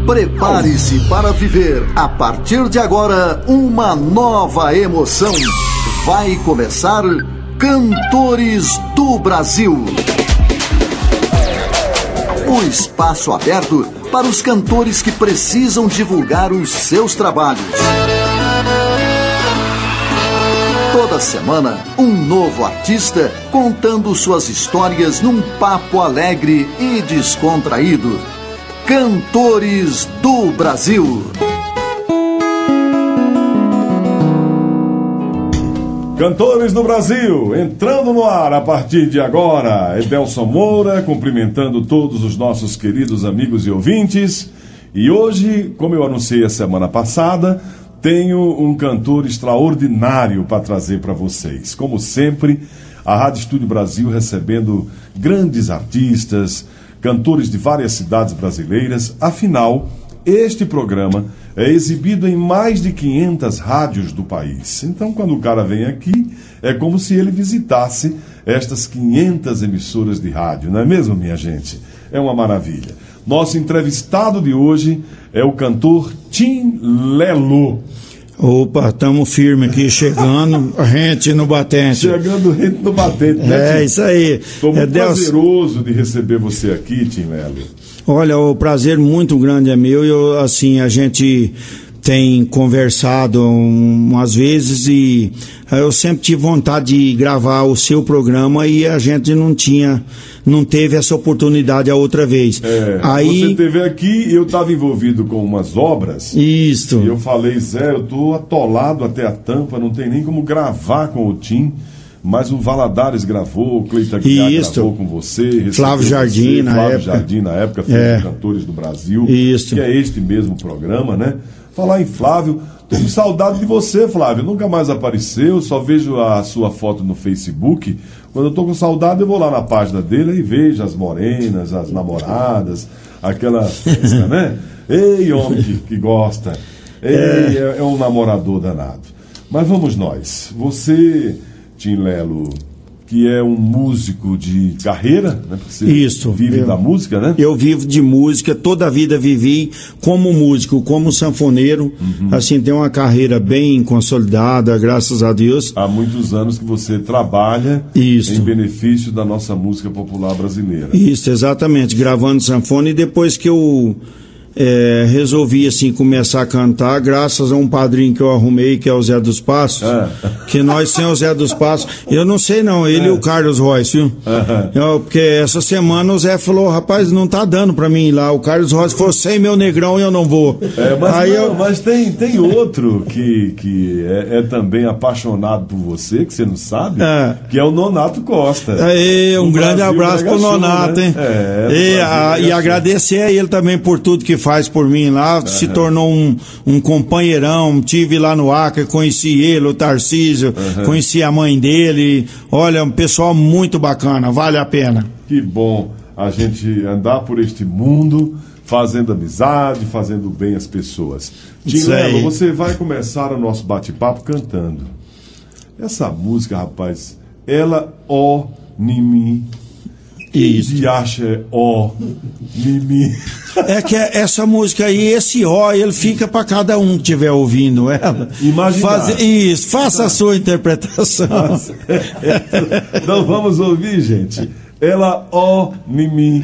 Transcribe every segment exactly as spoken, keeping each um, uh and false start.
Prepare-se para viver, a partir de agora, uma nova emoção. Vai começar Cantores do Brasil. O espaço aberto para os cantores que precisam divulgar os seus trabalhos. Toda semana, um novo artista contando suas histórias num papo alegre e descontraído. Cantores do Brasil. Cantores do Brasil, entrando no ar a partir de agora. Edelson Moura, cumprimentando todos os nossos queridos amigos e ouvintes. E hoje, como eu anunciei a semana passada, tenho um cantor extraordinário para trazer para vocês. Como sempre, a Rádio Estúdio Brasil recebendo grandes artistas, cantores de várias cidades brasileiras. Afinal, este programa é exibido em mais de quinhentas rádios do país. Então, quando o cara vem aqui, é como se ele visitasse estas quinhentas emissoras de rádio, não é mesmo, minha gente? É uma maravilha. Nosso entrevistado de hoje é o cantor Tim Lelo. Opa, estamos firmes aqui, chegando, rente no batente. Chegando rente no batente, né? É, isso aí. Estou muito é prazeroso Deus... de receber você aqui, Tim Lelo. Olha, o prazer muito grande é meu. Eu, assim, a gente tem conversado umas vezes e eu sempre tive vontade de gravar o seu programa e a gente não tinha, não teve essa oportunidade a outra vez. É, Aí, você esteve aqui, eu estava envolvido com umas obras. Isso. E eu falei, Zé, eu estou atolado até a tampa, não tem nem como gravar com o Tim. Mas o Valadares gravou, o Cleiton Aguiar gravou com você. Flávio Jardim, você, na Flávio época. Jardim, na época, fez é. Cantores do Brasil. Isso. Que é este mesmo programa, né? Falar em Flávio, tô com saudade de você, Flávio. Nunca mais apareceu, só vejo a sua foto no Facebook. Quando eu tô com saudade, eu vou lá na página dele e vejo as morenas, as namoradas, aquela festa, né? Ei, homem que, que gosta. Ei, é. é um namorador danado. Mas vamos nós. Você... Tim Lelo, que é um músico de carreira, né? Você Isso. vive eu, da música, né? Eu vivo de música, toda a vida vivi como músico, como sanfoneiro. Uhum. Assim, tem uma carreira bem consolidada, graças a Deus. Há muitos anos que você trabalha Isso. em benefício da nossa música popular brasileira. Isso, exatamente, gravando sanfona. E depois que eu... É, resolvi assim começar a cantar graças a um padrinho que eu arrumei, que é o Zé dos Passos, é. que nós sem o Zé dos Passos, eu não sei não, ele é. e o Carlos Royce, viu? É. Eu, porque essa semana o Zé falou, rapaz, não tá dando pra mim ir lá, o Carlos Royce falou, sem meu negrão eu não vou. É, mas Aí não, eu... mas tem, tem outro que, que é, é também apaixonado por você, que você não sabe, é. que é o Nonato Costa. Aí, um grande Brasil, abraço pro Nonato, né? hein? É, e, a, e agradecer a ele também por tudo que faz por mim lá, uhum. se tornou um, um companheirão, tive lá no Acre, conheci ele, o Tarcísio, uhum. conheci a mãe dele, olha, um pessoal muito bacana, vale a pena. Que bom a gente andar por este mundo, fazendo amizade, fazendo bem às pessoas. Tim Lelo, você vai começar o nosso bate-papo cantando. Essa música, rapaz, ela, ó, Nimi, isso. E acha ó, Mimi. É que essa música aí, esse ó, ele fica para cada um que estiver ouvindo ela. Imagina. Isso, faça a sua interpretação. Nossa, é, então vamos ouvir, gente. Ela ó, Mimi.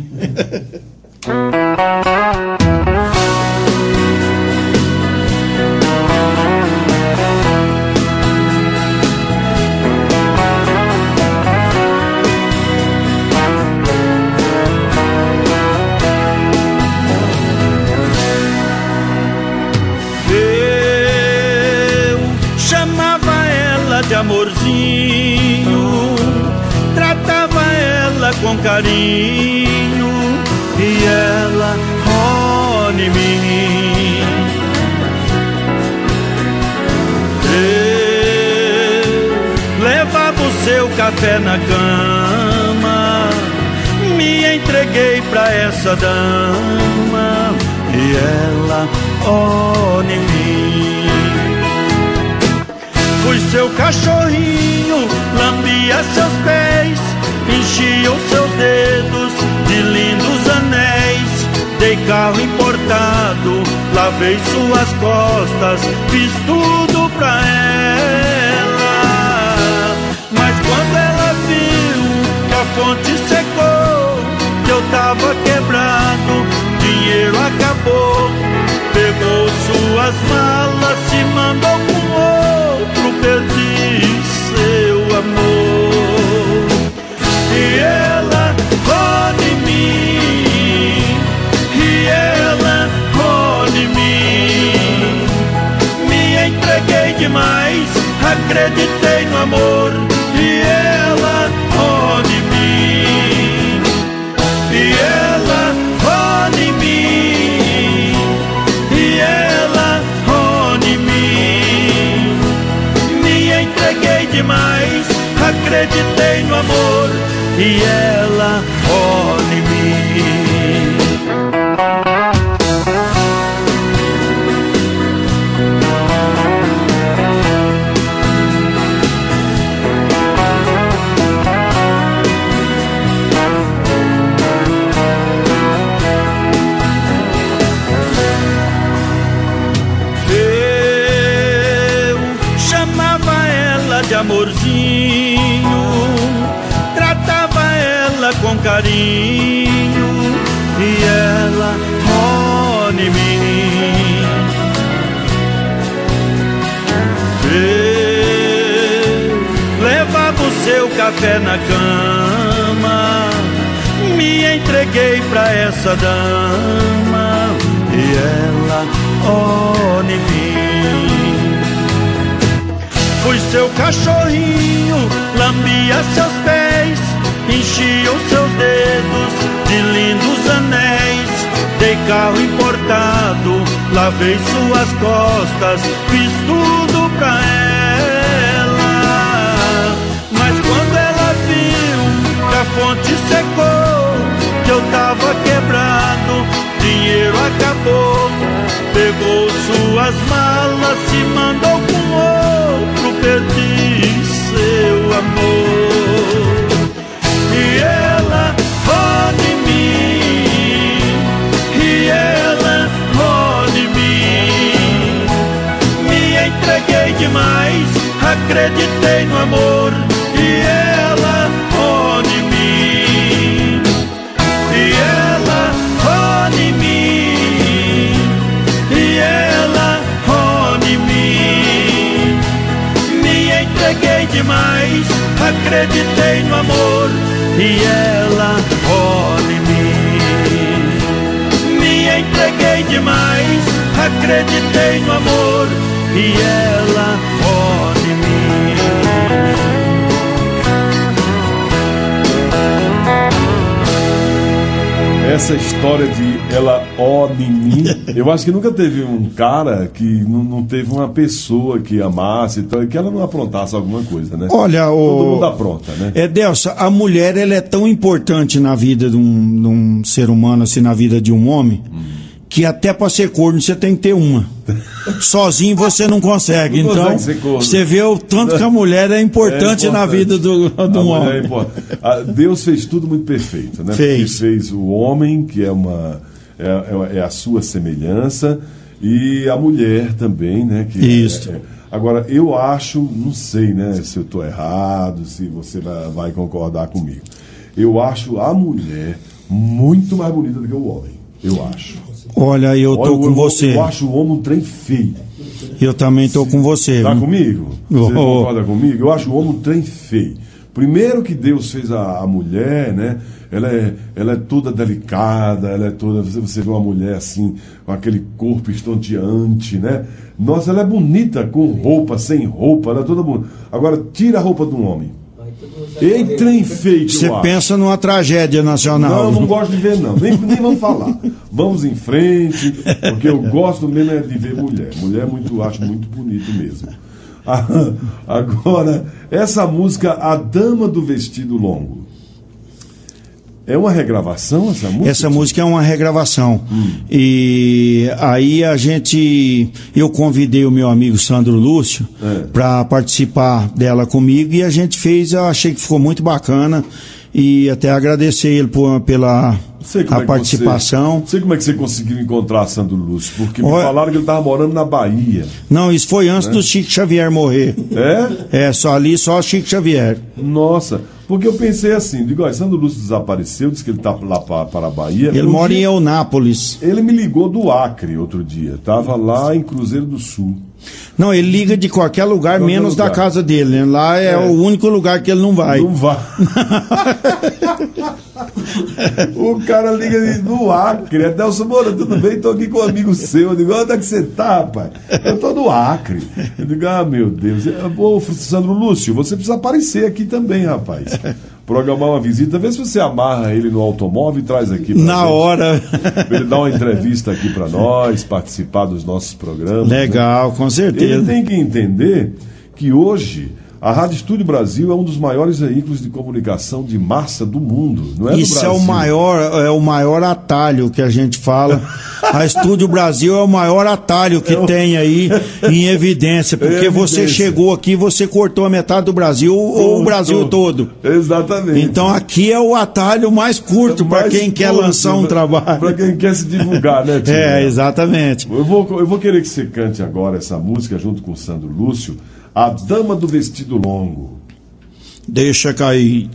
De amorzinho, tratava ela com carinho e ela, ó, em mim. Eu levava o seu café na cama, me entreguei pra essa dama e ela, ó, em mim. Fui seu cachorrinho, lambia seus pés, enchia os seus dedos de lindos anéis. Dei carro importado lavei suas costas, fiz tudo pra ela. Mas quando ela viu que a fonte secou, que eu tava quebrado, dinheiro acabou, pegou suas malas, se mandou com outro, perdi seu amor. E ela roda em mim, e ela roda em mim. Me entreguei demais, acreditei no amor, e ela roda em mim, e ela roda em mim, e ela roda em mim. Me entreguei demais, acreditei no amor, e ela roda em mim. Eu chamava ela de amorzinho, tratava ela com carinho, e ela roda em mim. Eu levava o seu café na cama, me entreguei pra essa dama, e ela roda em mim. Fui seu cachorrinho, lambia seus pés, enchia os seus dedos de lindos anéis. Dei carro importado, lavei suas costas, fiz tudo pra ela. Mas quando ela viu que a fonte secou, que eu tava quebrado, dinheiro acabou, pegou suas malas, se mandou com outro, perdi seu amor. E ela roda em mim, e ela roda em mim. Me entreguei demais, acreditei no amor, e ela roda em mim, e ela roda em mim, e ela roda em mim. Me entreguei demais, acreditei no amor, e ela roda em mim. Me entreguei demais, acreditei no amor, e ela roda em mim. Essa história de ela ó em mim, eu acho que nunca teve um cara que não, não teve uma pessoa que amasse, então, que ela não aprontasse alguma coisa, né? Olha, o... todo mundo apronta, né? É, Delcio, a mulher, ela é tão importante na vida de um, de um ser humano, assim, na vida de um homem, hum. que até para ser corno você tem que ter uma. Sozinho você não consegue. Não então, consegue você vê o tanto que a mulher é importante, é importante. na vida do, do um homem. É Deus fez tudo muito perfeito, né? Fez. Ele fez o homem, que é, uma, é, é a sua semelhança, e a mulher também, né? Que Isso. É, é. Agora, eu acho, não sei, né, se eu estou errado, se você vai, vai concordar comigo. Eu acho a mulher muito mais bonita do que o homem. Eu acho. Olha, eu tô Olha, com eu, você. Eu acho o homem um trem feio. Eu também tô com você. Tá viu? comigo? Você oh. concorda comigo? Eu acho o homem um trem feio. Primeiro que Deus fez a, a mulher, né? Ela é, ela é toda delicada, ela é toda... Você, você vê uma mulher assim, com aquele corpo estonteante, né? Nossa, ela é bonita com roupa, sem roupa, ela é toda bonita. Agora, tira a roupa de um homem. Ei, trem feio. Você pensa numa tragédia nacional. Não, não gosto de ver, não. Nem, nem vamos falar. Vamos em frente, porque eu gosto mesmo é de ver mulher. Mulher muito, acho muito bonito mesmo. Agora, essa música, A Dama do Vestido Longo, é uma regravação essa música? Essa música é uma regravação. Hum. E aí a gente... Eu convidei o meu amigo Sandro Lúcio é. para participar dela comigo, e a gente fez, eu achei que ficou muito bacana. e até agradecer ele por, pela a é participação. Não sei como é que você conseguiu encontrar Sandro Lúcio, porque me Olha, falaram que ele estava morando na Bahia. Não, isso foi antes, né, do Chico Xavier morrer. É? É, só ali, só Chico Xavier. Nossa, porque eu pensei assim, digo, ó, Sandro Lúcio desapareceu, disse que ele está lá para, para a Bahia. Ele mora dia, em Eunápolis. Ele me ligou do Acre outro dia, estava lá em Cruzeiro do Sul. Não, ele liga de qualquer lugar, qualquer menos lugar. da casa dele, né? Lá é, é o único lugar que ele não vai. Não vai. O cara liga do Acre. Adelson Moura, tudo bem? Tô aqui com um amigo seu. Eu digo, onde é que você tá, rapaz? Eu tô no Acre. Eu digo, ah, meu Deus. Ô, Sandro Lúcio, você precisa aparecer aqui também, rapaz. Programar uma visita, vê se você amarra ele no automóvel e traz aqui pra Na gente. hora. Ele dá uma entrevista aqui pra nós, participar dos nossos programas. Legal, né? Com certeza. Ele tem que entender que hoje a Rádio Estúdio Brasil é um dos maiores veículos de comunicação de massa do mundo, não é? Isso do Brasil. é o maior, é o maior atalho que a gente fala. A Estúdio Brasil é o maior atalho que é o... tem aí em evidência, porque é você chegou aqui, você cortou a metade do Brasil ou o Brasil todo. Exatamente. Então aqui é o atalho mais curto é para quem curto, quer lançar um trabalho. Para quem quer se divulgar, né, tio? É, exatamente. Eu vou, eu vou querer que você cante agora essa música junto com o Sandro Lúcio, A Dama do Vestido Longo. Deixa cair.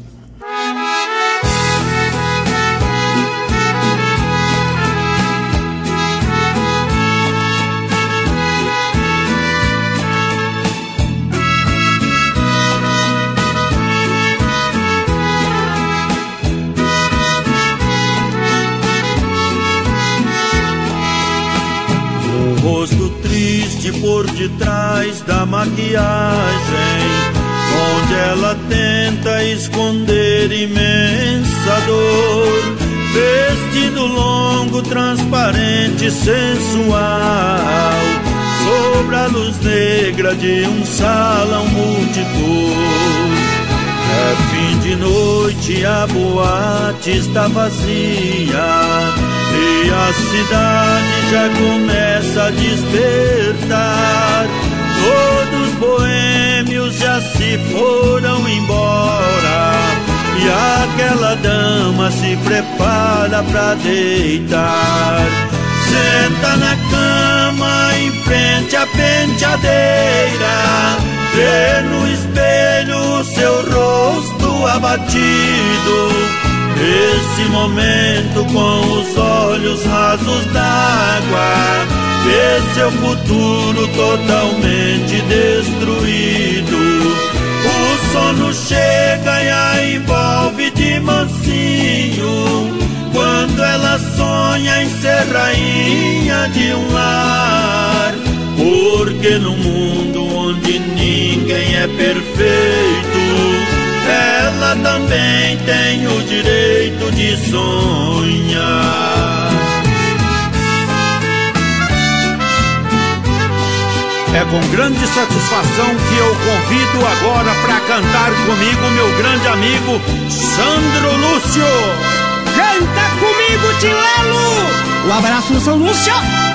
Por detrás da maquiagem, onde ela tenta esconder imensa dor. Vestido longo, transparente, sensual, sobre a luz negra de um salão multicor. É fim de noite, a boate está vazia e a cidade já começa a despertar. Todos boêmios já se foram embora e aquela dama se prepara pra deitar. Senta na cama em frente à penteadeira, vê no espelho seu rosto abatido. Nesse momento, com os olhos rasos d'água, vê seu futuro totalmente destruído. O sono chega e a envolve de mansinho, quando ela sonha em ser rainha de um lar. Porque no mundo onde ninguém é perfeito, ela também tem o direito de sonhar. É com grande satisfação que eu convido agora para cantar comigo meu grande amigo Sandro Lúcio. Canta comigo, tio Lelo! Um abraço no São Lúcio!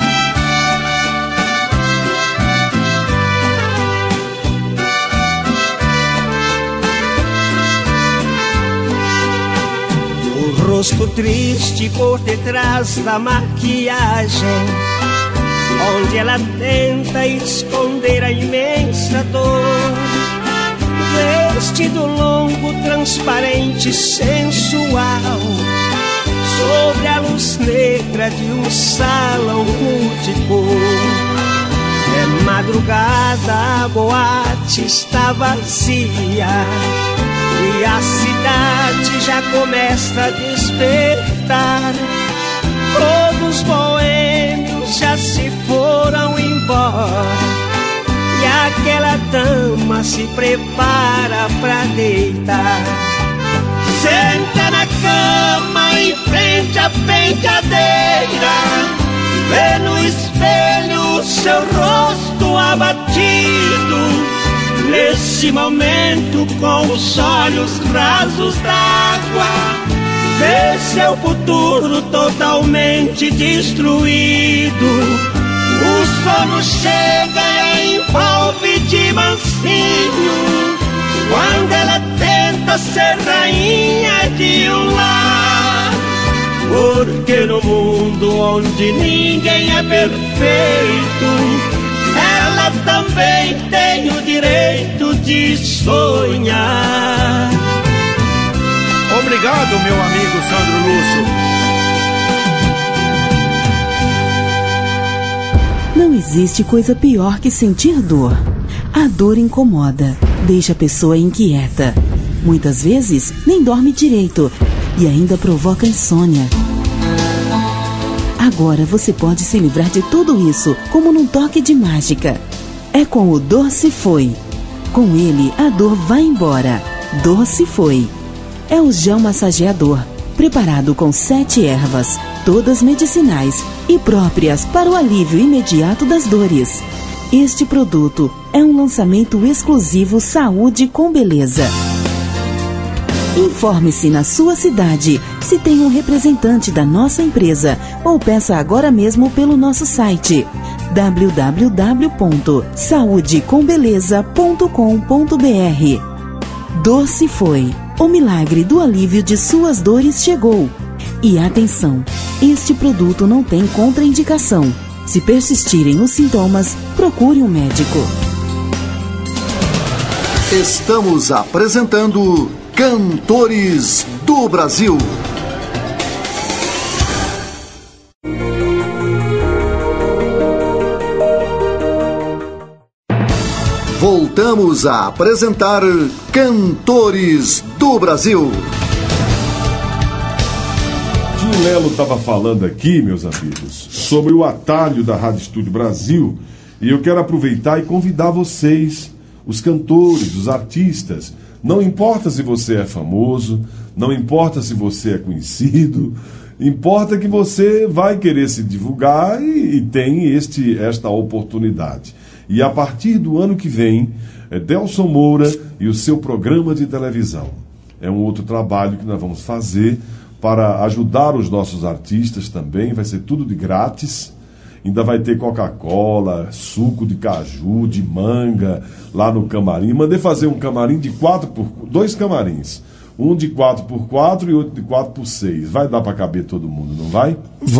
Rosto triste por detrás da maquiagem, onde ela tenta esconder a imensa dor. Vestido longo, transparente, sensual, sobre a luz negra de um salão multicor. É madrugada, a boate está vazia e a cidade já começa a despertar. Todos os boêmios já se foram embora e aquela dama se prepara pra deitar. Senta na cama em frente à penteadeira, vê no espelho seu rosto abatido. Nesse momento, com os olhos rasos d'água, vê seu futuro totalmente destruído. O sono chega e a envolve de mansinho, quando ela tenta pra ser rainha de um lar. Porque no mundo onde ninguém é perfeito, ela também tem o direito de sonhar. Obrigado, meu amigo Sandro Lúcio. Não existe coisa pior que sentir dor. A dor incomoda, deixa a pessoa inquieta. Muitas vezes nem dorme direito e ainda provoca insônia. Agora você pode se livrar de tudo isso, como num toque de mágica. É com o Dor Se Foi. Com ele, a dor vai embora. Dor Se Foi. É o gel massageador, preparado com sete ervas, todas medicinais e próprias para o alívio imediato das dores. Este produto é um lançamento exclusivo Saúde com Beleza. Informe-se na sua cidade se tem um representante da nossa empresa ou peça agora mesmo pelo nosso site w w w ponto saúde com beleza ponto com ponto b r. Dor Se Foi. O milagre do alívio de suas dores chegou. E atenção, este produto não tem contraindicação. Se persistirem os sintomas, procure um médico. Estamos apresentando Cantores do Brasil. Voltamos a apresentar Cantores do Brasil. Tim Lelo estava falando aqui, meus amigos, sobre o atalho da Rádio Estúdio Brasil, e eu quero aproveitar e convidar vocês, os cantores, os artistas. Não importa se você é famoso, não importa se você é conhecido, importa que você vai querer se divulgar e, e tem este, esta oportunidade. E a partir do ano que vem, é Delson Moura e o seu programa de televisão. É um outro trabalho que nós vamos fazer para ajudar os nossos artistas também. Vai ser tudo de grátis. Ainda vai ter Coca-Cola, suco de caju, de manga, lá no camarim. Mandei fazer um camarim de quatro por... Dois camarins. Um de quatro por quatro e outro de quatro por seis. Vai dar para caber todo mundo, não vai?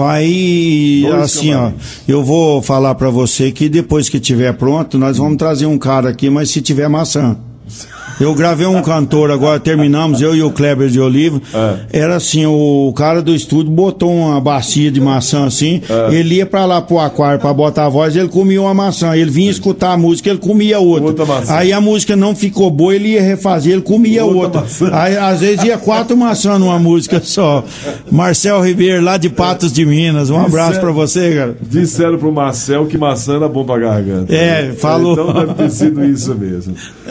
Vai, Dois assim, camarins. ó. Eu vou falar para você que depois que tiver pronto, nós vamos trazer um cara aqui, mas se tiver maçã. Eu gravei um cantor agora, terminamos, eu e o Kleber de Oliva. É. Era assim, o cara do estúdio botou uma bacia de maçã assim, é. Ele ia pra lá pro aquário pra botar a voz, ele comia uma maçã, ele vinha escutar a música, ele comia outra. outra maçã. Aí a música não ficou boa, ele ia refazer, ele comia outra. outra. Aí às vezes ia quatro maçãs numa música só. Marcel Ribeiro, lá de Patos de Minas, um abraço disseram, pra você, cara. Disseram pro Marcel que maçã era bom pra garganta. É, falou. Então deve ter sido isso mesmo.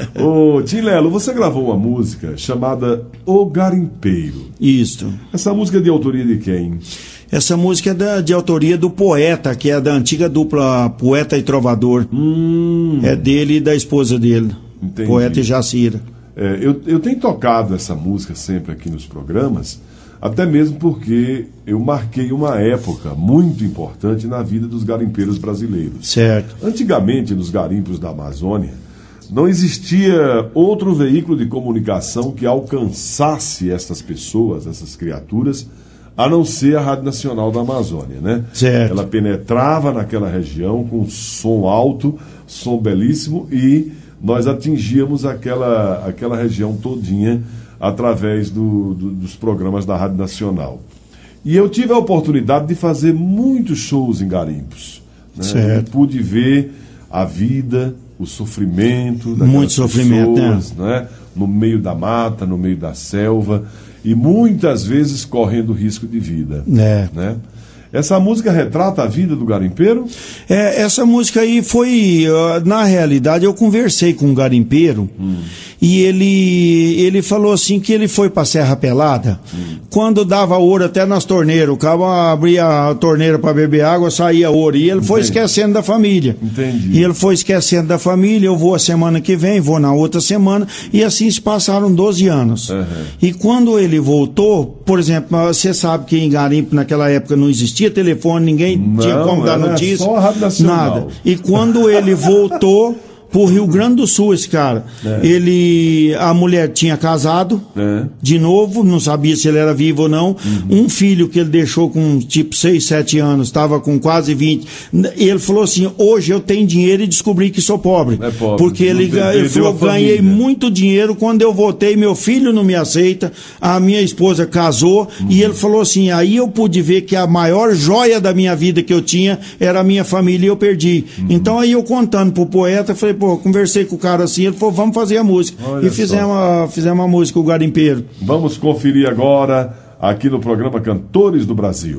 Ô, Tim Lelo, você gravou uma música chamada O Garimpeiro. Isso. Essa música é de autoria de quem? Essa música é da, de autoria do Poeta, que é da antiga dupla Poeta e Trovador. Hum. É dele e da esposa dele. Entendi. Poeta e Jacira. É, eu, eu tenho tocado essa música sempre aqui nos programas, até mesmo porque eu marquei uma época muito importante na vida dos garimpeiros brasileiros. Certo. Antigamente, nos garimpos da Amazônia, não existia outro veículo de comunicação que alcançasse essas pessoas, essas criaturas, a não ser a Rádio Nacional da Amazônia, né? Certo. Ela penetrava naquela região com som alto, som belíssimo, e nós atingíamos aquela, aquela região todinha através do, do, dos programas da Rádio Nacional. E eu tive a oportunidade de fazer muitos shows em garimpos, né? Certo. Eu pude ver a vida, o sofrimento muito sofrimento, pessoas, né? No meio da mata, no meio da selva, e muitas vezes correndo risco de vida. É. Né? Essa música retrata a vida do garimpeiro? É, essa música aí foi, na realidade, eu conversei com um garimpeiro, hum. e ele, ele falou assim que ele foi pra Serra Pelada, hum. quando dava ouro até nas torneiras, o cabo abria a torneira para beber água, saía ouro, e ele Entendi. foi esquecendo da família. Entendi. E ele foi esquecendo da família, eu vou a semana que vem, vou na outra semana, e assim se passaram doze anos. Uhum. E quando ele voltou, por exemplo, você sabe que em garimpo naquela época não existia telefone, ninguém não, tinha como dar notícia, só a Rádio Nacional. nada. E quando ele voltou pro Rio Grande do Sul, esse cara. É. Ele, a mulher tinha casado, é. de novo, não sabia se ele era vivo ou não. Uhum. Um filho que ele deixou com tipo seis, sete anos, estava com quase vinte. Ele falou assim, hoje eu tenho dinheiro e descobri que sou pobre. É pobre. Porque ele, ele falou, ganhei muito dinheiro, quando eu votei, meu filho não me aceita, a minha esposa casou, uhum. e ele falou assim, aí eu pude ver que a maior joia da minha vida que eu tinha era a minha família e eu perdi. Uhum. Então aí eu contando pro poeta, falei, pô, conversei com o cara assim, ele falou, vamos fazer a música. Olha e fizemos a, fizemos a música, o Garimpeiro. Vamos conferir agora, aqui no programa Cantores do Brasil.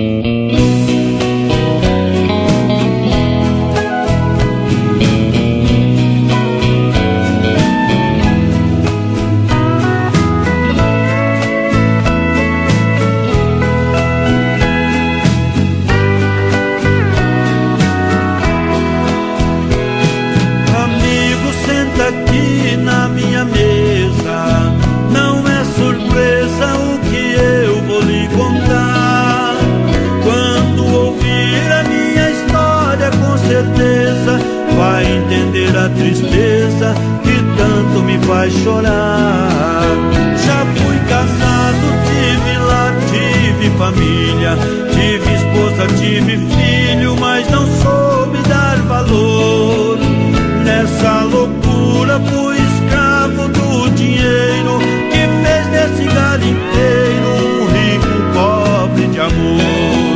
A tristeza que tanto me faz chorar. Já fui casado, tive lar, tive família, tive esposa, tive filho, mas não soube dar valor. Nessa loucura fui escravo do dinheiro que fez desse garimpeiro um rico pobre de amor.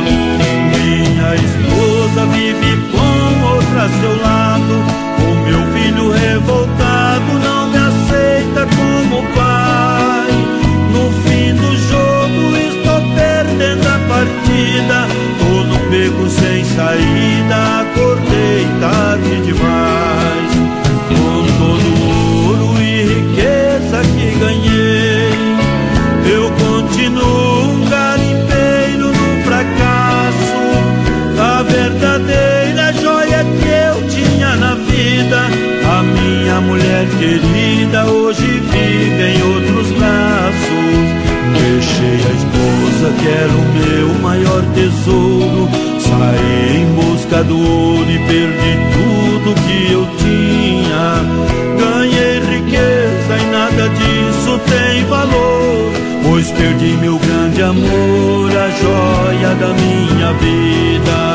Minha esposa vive com outra a seu lado, meu filho revoltado não me aceita como pai. No fim do jogo estou perdendo a partida, tô num beco sem saída, acordei tarde demais. Com todo o ouro e riqueza que ganhei, eu continuo um garimpeiro no fracasso. A verdadeira joia que eu tinha na vida, a minha mulher querida, hoje vive em outros braços. Deixei a esposa que era o meu maior tesouro, saí em busca do ouro e perdi tudo que eu tinha. Ganhei riqueza e nada disso tem valor, pois perdi meu grande amor, a joia da minha vida.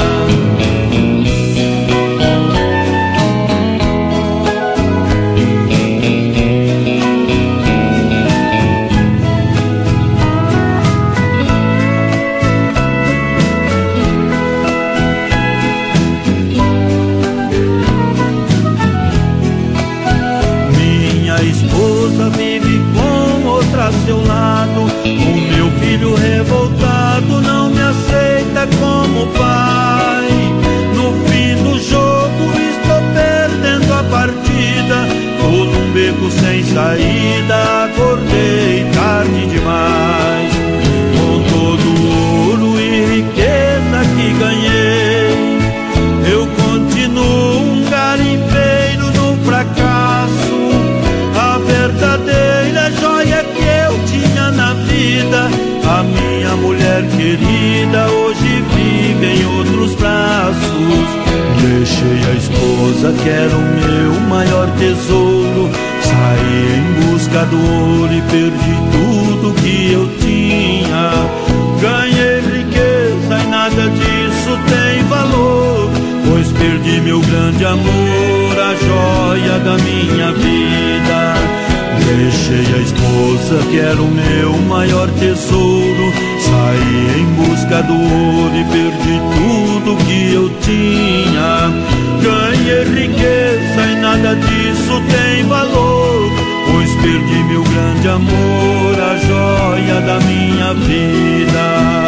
A seu lado, o meu filho revoltado não me aceita como pai. No fim do jogo estou perdendo a partida, tô num beco sem saída, acordei tarde demais. Com todo o ouro e riqueza que ganhei, eu continuo um garimpeiro no fracasso. A verdadeira joia que eu tinha na vida, a minha mulher querida, hoje vive em outros braços. Deixei a esposa que era o meu maior tesouro, saí em busca do ouro e perdi tudo que eu tinha. Ganhei riqueza e nada disso tem valor, pois perdi meu grande amor, a joia da minha vida. Deixei a esposa que era o meu maior tesouro, saí em busca do ouro e perdi tudo que eu tinha. Ganhei riqueza e nada disso tem valor, pois perdi meu grande amor, a joia da minha vida.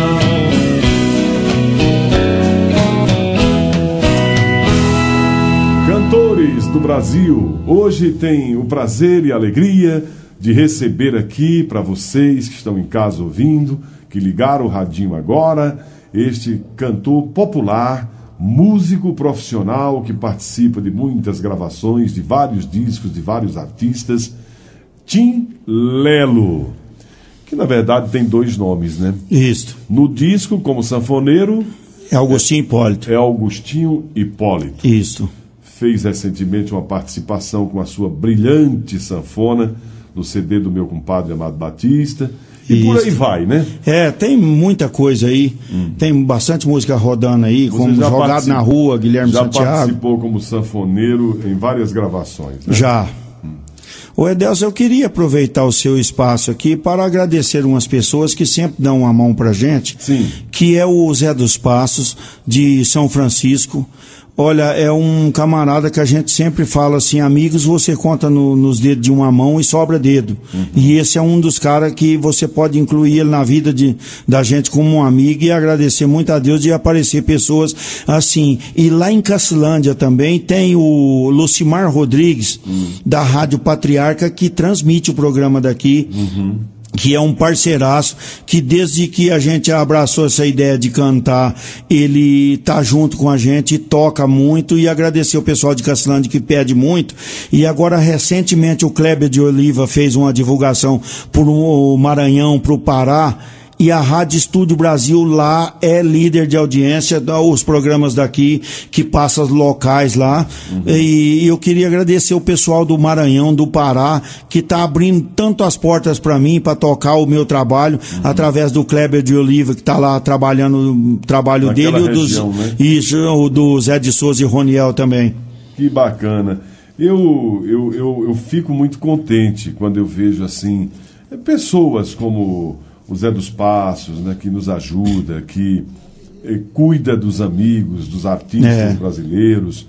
Cantores do Brasil, hoje tem o prazer e a alegria de receber aqui para vocês que estão em casa ouvindo, que ligaram o radinho agora, este cantor popular, músico profissional que participa de muitas gravações, de vários discos, de vários artistas, Tim Lelo, que na verdade tem dois nomes, né? Isso. No disco, como sanfoneiro... É Augustinho Hipólito. É Augustinho Hipólito. Isso. fez recentemente uma participação com a sua brilhante sanfona no C D do meu compadre Amado Batista. E Isso. por aí vai, né? É, tem muita coisa aí. Hum. Tem bastante música rodando aí, Você como Jogado na Rua, Guilherme já Santiago. Já participou como sanfoneiro em várias gravações, né? Já. Hum. Ô Edelson, eu queria aproveitar o seu espaço aqui para agradecer umas pessoas que sempre dão uma mão pra gente. Sim. Que é o Zé dos Passos, de São Francisco. Olha, é um camarada que a gente sempre fala assim, amigos, você conta no, nos dedos de uma mão e sobra dedo. Uhum. E esse é um dos caras que você pode incluir ele na vida de, da gente como um amigo e agradecer muito a Deus de aparecer pessoas assim. E lá em Cacilândia também tem o Lucimar Rodrigues, uhum. da Rádio Patriarca, que transmite o programa daqui. Uhum. Que é um parceiraço, que desde que a gente abraçou essa ideia de cantar, ele tá junto com a gente, toca muito, e agradecer o pessoal de Cacilândia que pede muito. E agora, recentemente, o Kleber de Oliva fez uma divulgação por um, o Maranhão, pro Pará, e a Rádio Estúdio Brasil lá é líder de audiência, os programas daqui que passam locais lá. Uhum. E eu queria agradecer o pessoal do Maranhão, do Pará, que está abrindo tanto as portas para mim, para tocar o meu trabalho, uhum. através do Kleber de Oliva, que está lá trabalhando o trabalho Naquela dele, região, e o, dos, né? Isso, o do Zé de Souza e Roniel também. Que bacana. Eu, eu, eu, eu fico muito contente quando eu vejo assim pessoas como o Zé dos Passos, né, que nos ajuda, que eh, cuida dos amigos, dos artistas é. brasileiros.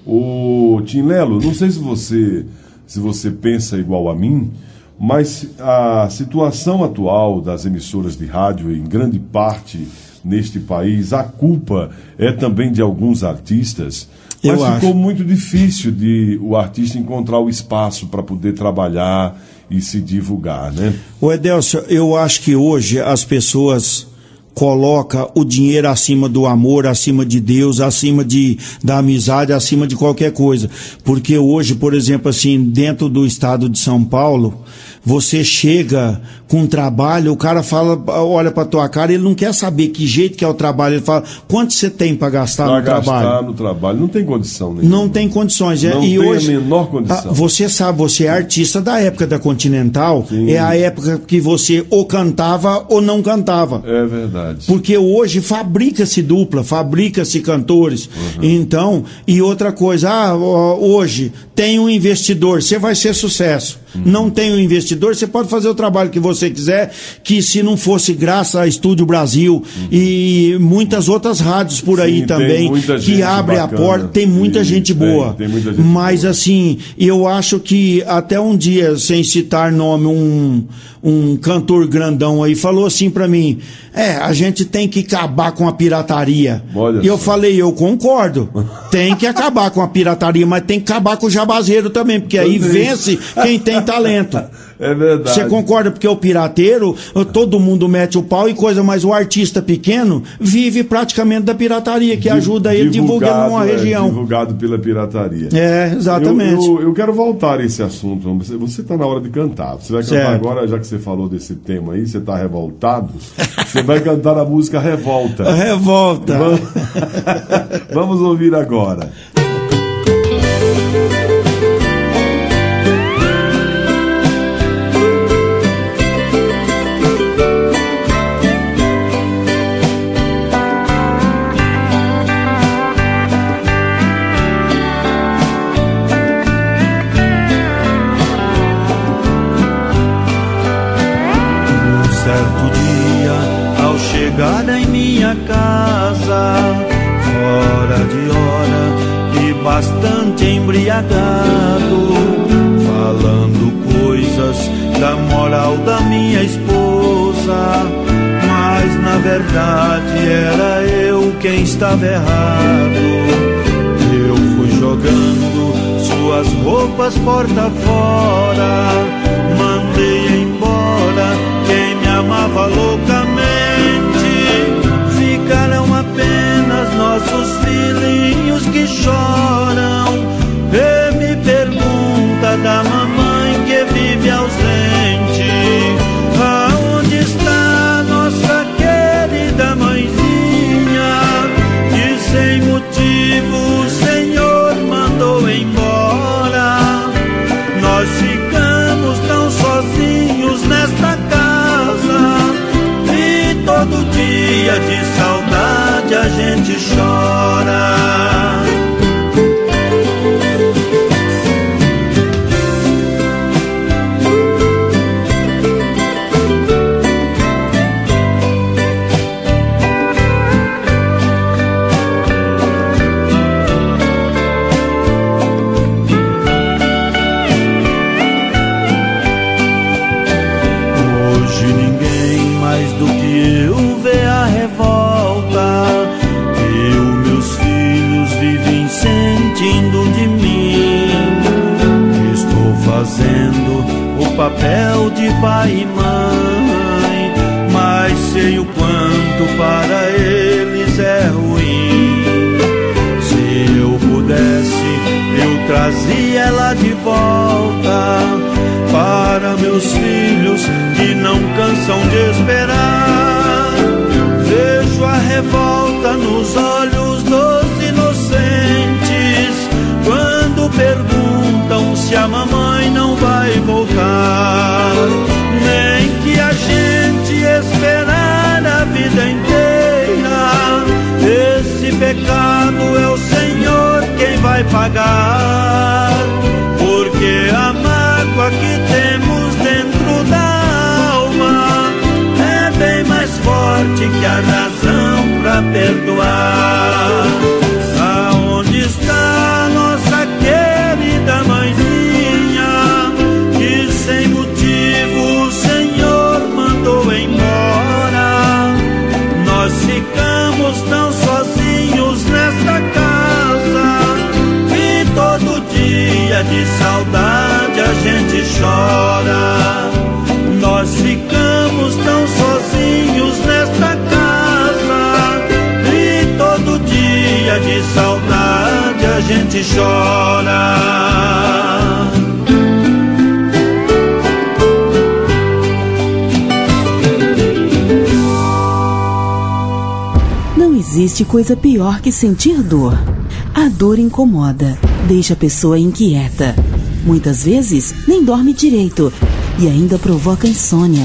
O Tim Lelo, não sei se você, se você pensa igual a mim, mas a situação atual das emissoras de rádio, em grande parte neste país, a culpa é também de alguns artistas, mas Eu ficou acho. muito difícil de o artista encontrar o espaço para poder trabalhar e se divulgar, né? Ô Edelson, eu acho que hoje as pessoas colocam o dinheiro acima do amor, acima de Deus, acima de, da amizade, acima de qualquer coisa. Porque hoje, por exemplo, assim, dentro do estado de São Paulo, você chega com um trabalho, o cara fala, olha pra tua cara, ele não quer saber que jeito que é o trabalho, ele fala, quanto você tem pra gastar pra no gastar trabalho? gastar no trabalho, não tem condição nenhuma. Não tem condições. Não e tem hoje, a menor condição. Você sabe, você é artista da época da Continental, Sim. é a época que você ou cantava ou não cantava. É verdade. Porque hoje fabrica-se dupla, fabrica-se cantores. Uhum. Então, e outra coisa, ah, hoje tem um investidor, você vai ser sucesso. Uhum. Não tem um investidor, você pode fazer o trabalho que você quiser, que se não fosse graças a Estúdio Brasil uhum. e muitas outras rádios por Sim, aí também, que abre bacana. a porta, tem muita Sim, gente boa. Tem, tem muita gente Mas boa. assim, eu acho que até um dia, sem citar nome, um, um cantor grandão aí falou assim pra mim, é, a gente tem que acabar com a pirataria. Olha e eu só. falei, eu concordo, tem que acabar com a pirataria, mas tem que acabar com o jabazeiro também, porque aí vence quem tem talento. É verdade. Você concorda? Porque o pirateiro, todo mundo mete o pau e coisa, mas o artista pequeno vive praticamente da pirataria, que ajuda ele divulgando uma região. É, divulgado pela pirataria. É, exatamente. Eu, eu, eu quero voltar a esse assunto. Você está na hora de cantar. Você vai cantar certo. agora, já que você falou desse tema aí, você está revoltado. Você vai cantar a música Revolta. Revolta. Vamos, Vamos ouvir agora. Em minha casa, fora de hora e bastante embriagado, falando coisas da moral da minha esposa, mas na verdade era eu quem estava errado. Eu fui jogando suas roupas porta fora, mandei embora quem me amava loucamente. Ficaram apenas nossos filhinhos que choram. E me pergunta da mamãe que vive ausente, aonde está nossa querida mãezinha, que sem motivo o Senhor mandou sei o quanto para eles é ruim. Se eu pudesse, eu trazia ela de volta para meus filhos que não cansam de esperar. Vejo a revolta nos olhos dos inocentes quando perguntam se a mamãe não vai voltar. Nem que a gente esperar a vida inteira, esse pecado é o Senhor quem vai pagar. Porque a mágoa que temos dentro da alma é bem mais forte que a razão pra perdoar. Aonde está nossa querida mãezinha, que sem motivo o Senhor mandou embora? Nós ficamos tão sozinhos nesta casa e todo dia de saudade a gente chora. Nós ficamos tão sozinhos nesta casa e todo dia de saudade a gente chora. Não existe coisa pior que sentir dor. A dor incomoda, deixa a pessoa inquieta. Muitas vezes nem dorme direito e ainda provoca insônia.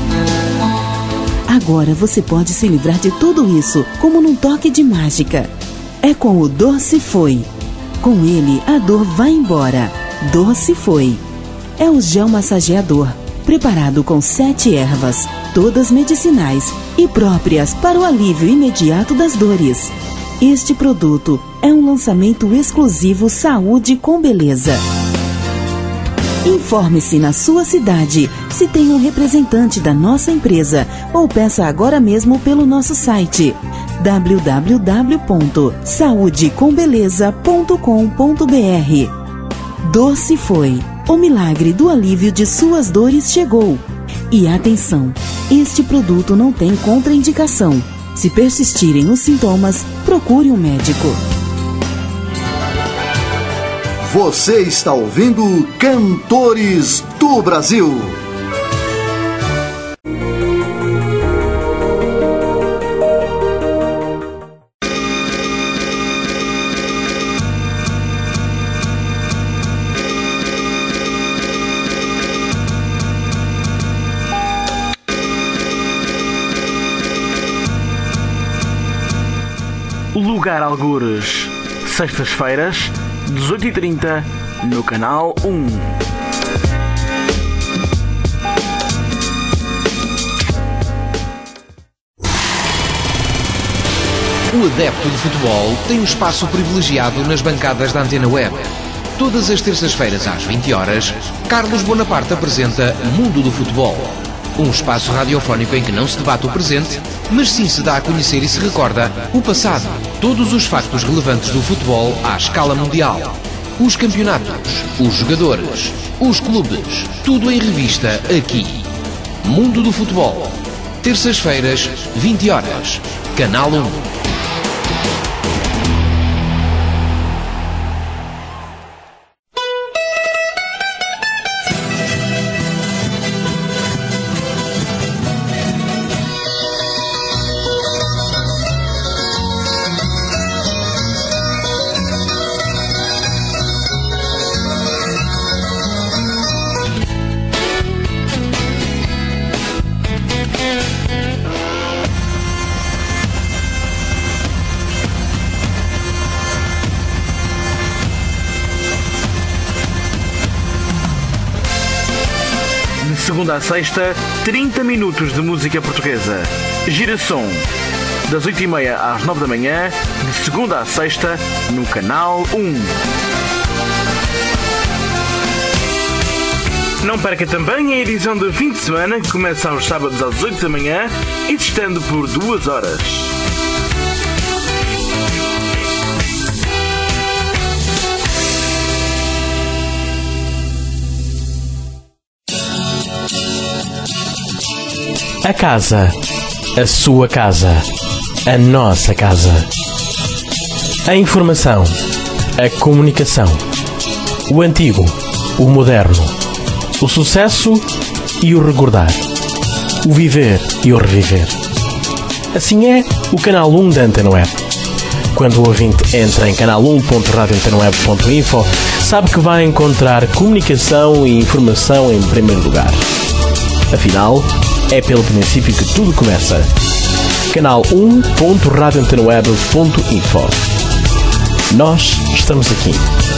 Agora você pode se livrar de tudo isso como num toque de mágica. É com o Dor Se Foi. Com ele, a dor vai embora. Dor Se Foi. É o gel massageador, preparado com sete ervas, todas medicinais e próprias para o alívio imediato das dores. Este produto é um lançamento exclusivo Saúde com Beleza. Informe-se na sua cidade se tem um representante da nossa empresa ou peça agora mesmo pelo nosso site w w w ponto saúde com beleza ponto com ponto b r. Dor Se Foi. O milagre do alívio de suas dores chegou. E atenção, este produto não tem contraindicação. Se persistirem os sintomas, procure um médico. Você está ouvindo Cantores do Brasil. Lugar Algures, sextas-feiras, dezoito e trinta, no Canal um. O adepto de futebol tem um espaço privilegiado nas bancadas da Antena Web. Todas as terças-feiras às vinte horas, Carlos Bonaparte apresenta Mundo do Futebol. Um espaço radiofónico em que não se debate o presente, mas sim se dá a conhecer e se recorda o passado. Todos os factos relevantes do futebol à escala mundial. Os campeonatos, os jogadores, os clubes, tudo em revista aqui. Mundo do Futebol. Terças-feiras, vinte horas. Canal um. Segunda a sexta, trinta minutos de música portuguesa. Giração, das oito e meia às nove da manhã, de segunda a sexta, no Canal um. Não perca também a edição do fim de semana, que começa aos sábados às oito da manhã e se estende por duas horas. A casa A sua casa. A nossa casa. A informação. A comunicação. O antigo. O moderno. O sucesso e o recordar. O viver e o reviver. Assim é o Canal um da Antena Web. Quando o ouvinte entra em canal um ponto radio antena web ponto info, sabe que vai encontrar comunicação e informação em primeiro lugar. Afinal, é pelo princípio que tudo começa. canal um ponto radio antena web ponto info. Nós estamos aqui.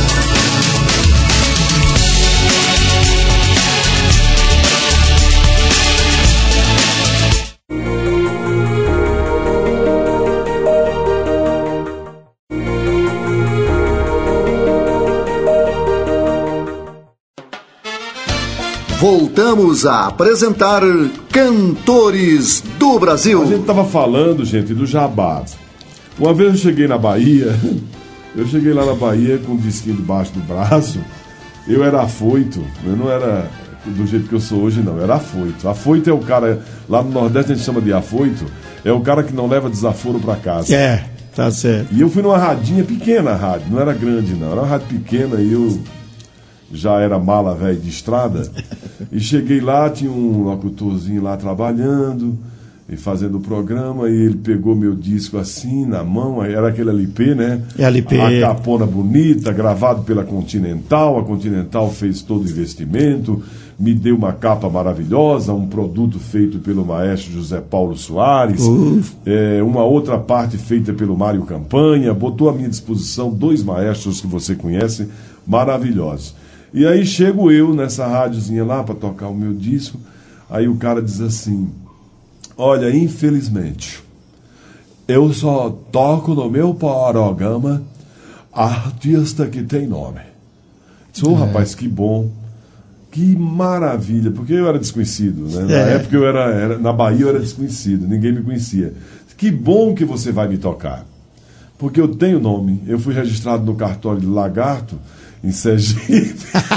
Voltamos a apresentar Cantores do Brasil. A gente estava falando, gente, do jabá. Uma vez eu cheguei na Bahia, eu cheguei lá na Bahia com um disquinho debaixo do braço. Eu era afoito, eu não era do jeito que eu sou hoje, não, eu era afoito. Afoito é o cara, lá no Nordeste a gente chama de afoito, é o cara que não leva desaforo para casa. É, tá certo. E eu fui numa radinha pequena, a rádio, não era grande não, era uma rádio pequena e eu já era mala velho de estrada. E cheguei lá, tinha um locutorzinho lá trabalhando e fazendo o programa, e ele pegou meu disco assim na mão, era aquele L P, né? L P. A capona bonita, gravado pela Continental, a Continental fez todo o investimento, me deu uma capa maravilhosa, um produto feito pelo maestro José Paulo Soares, uh. é, uma outra parte feita pelo Mário Campanha, botou à minha disposição dois maestros que você conhece, maravilhosos. E aí chego eu nessa rádiozinha lá para tocar o meu disco, aí o cara diz assim: olha, infelizmente, eu só toco no meu programa artista que tem nome. Disse, ô, é. rapaz, que bom, que maravilha, porque eu era desconhecido, né? Na é. época eu era, era, na Bahia eu era desconhecido, ninguém me conhecia. Que bom que você vai me tocar, porque eu tenho nome, eu fui registrado no cartório de Lagarto, em Sergipe.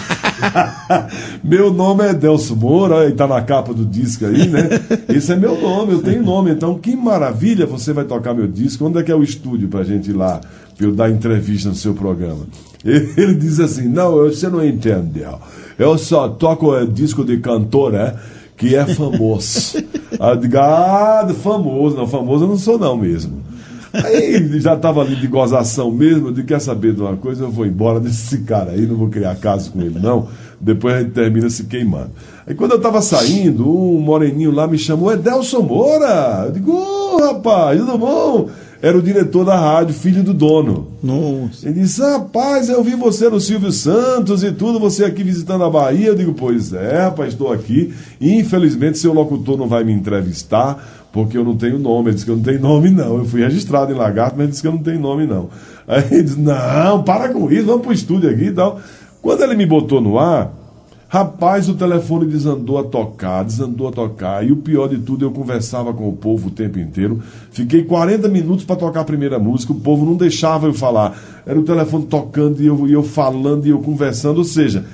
Meu nome é Delso Moura, está na capa do disco aí, né? Esse é meu nome, eu tenho nome. Então, que maravilha, você vai tocar meu disco. Onde é que é o estúdio pra gente ir lá, pra eu dar entrevista no seu programa? Ele diz assim: não, você não entendeu. Eu só toco é, disco de cantor, é, que é famoso. Aí eu digo, ah, famoso. Não, famoso eu não sou não mesmo. Aí já estava ali de gozação mesmo, eu disse, quer saber de uma coisa, eu vou embora desse cara aí, não vou criar caso com ele não, depois a gente termina se queimando. Aí quando eu estava saindo, um moreninho lá me chamou, é Delso Moura. Eu digo, ô oh, rapaz, tudo bom? Era o diretor da rádio, filho do dono. Nossa. Ele disse, rapaz, eu vi você no Silvio Santos e tudo, você aqui visitando a Bahia. Eu digo, pois é, rapaz, estou aqui. Infelizmente, seu locutor não vai me entrevistar, porque eu não tenho nome. Ele disse que eu não tenho nome, não. Eu fui registrado em Lagarto, mas ele disse que eu não tenho nome, não. Aí ele disse, não, para com isso, vamos pro estúdio aqui e tal. Quando ele me botou no ar, rapaz, o telefone desandou a tocar, desandou a tocar. E o pior de tudo, eu conversava com o povo o tempo inteiro. Fiquei quarenta minutos para tocar a primeira música, o povo não deixava eu falar. Era o telefone tocando e eu, e eu falando e eu conversando. Ou seja,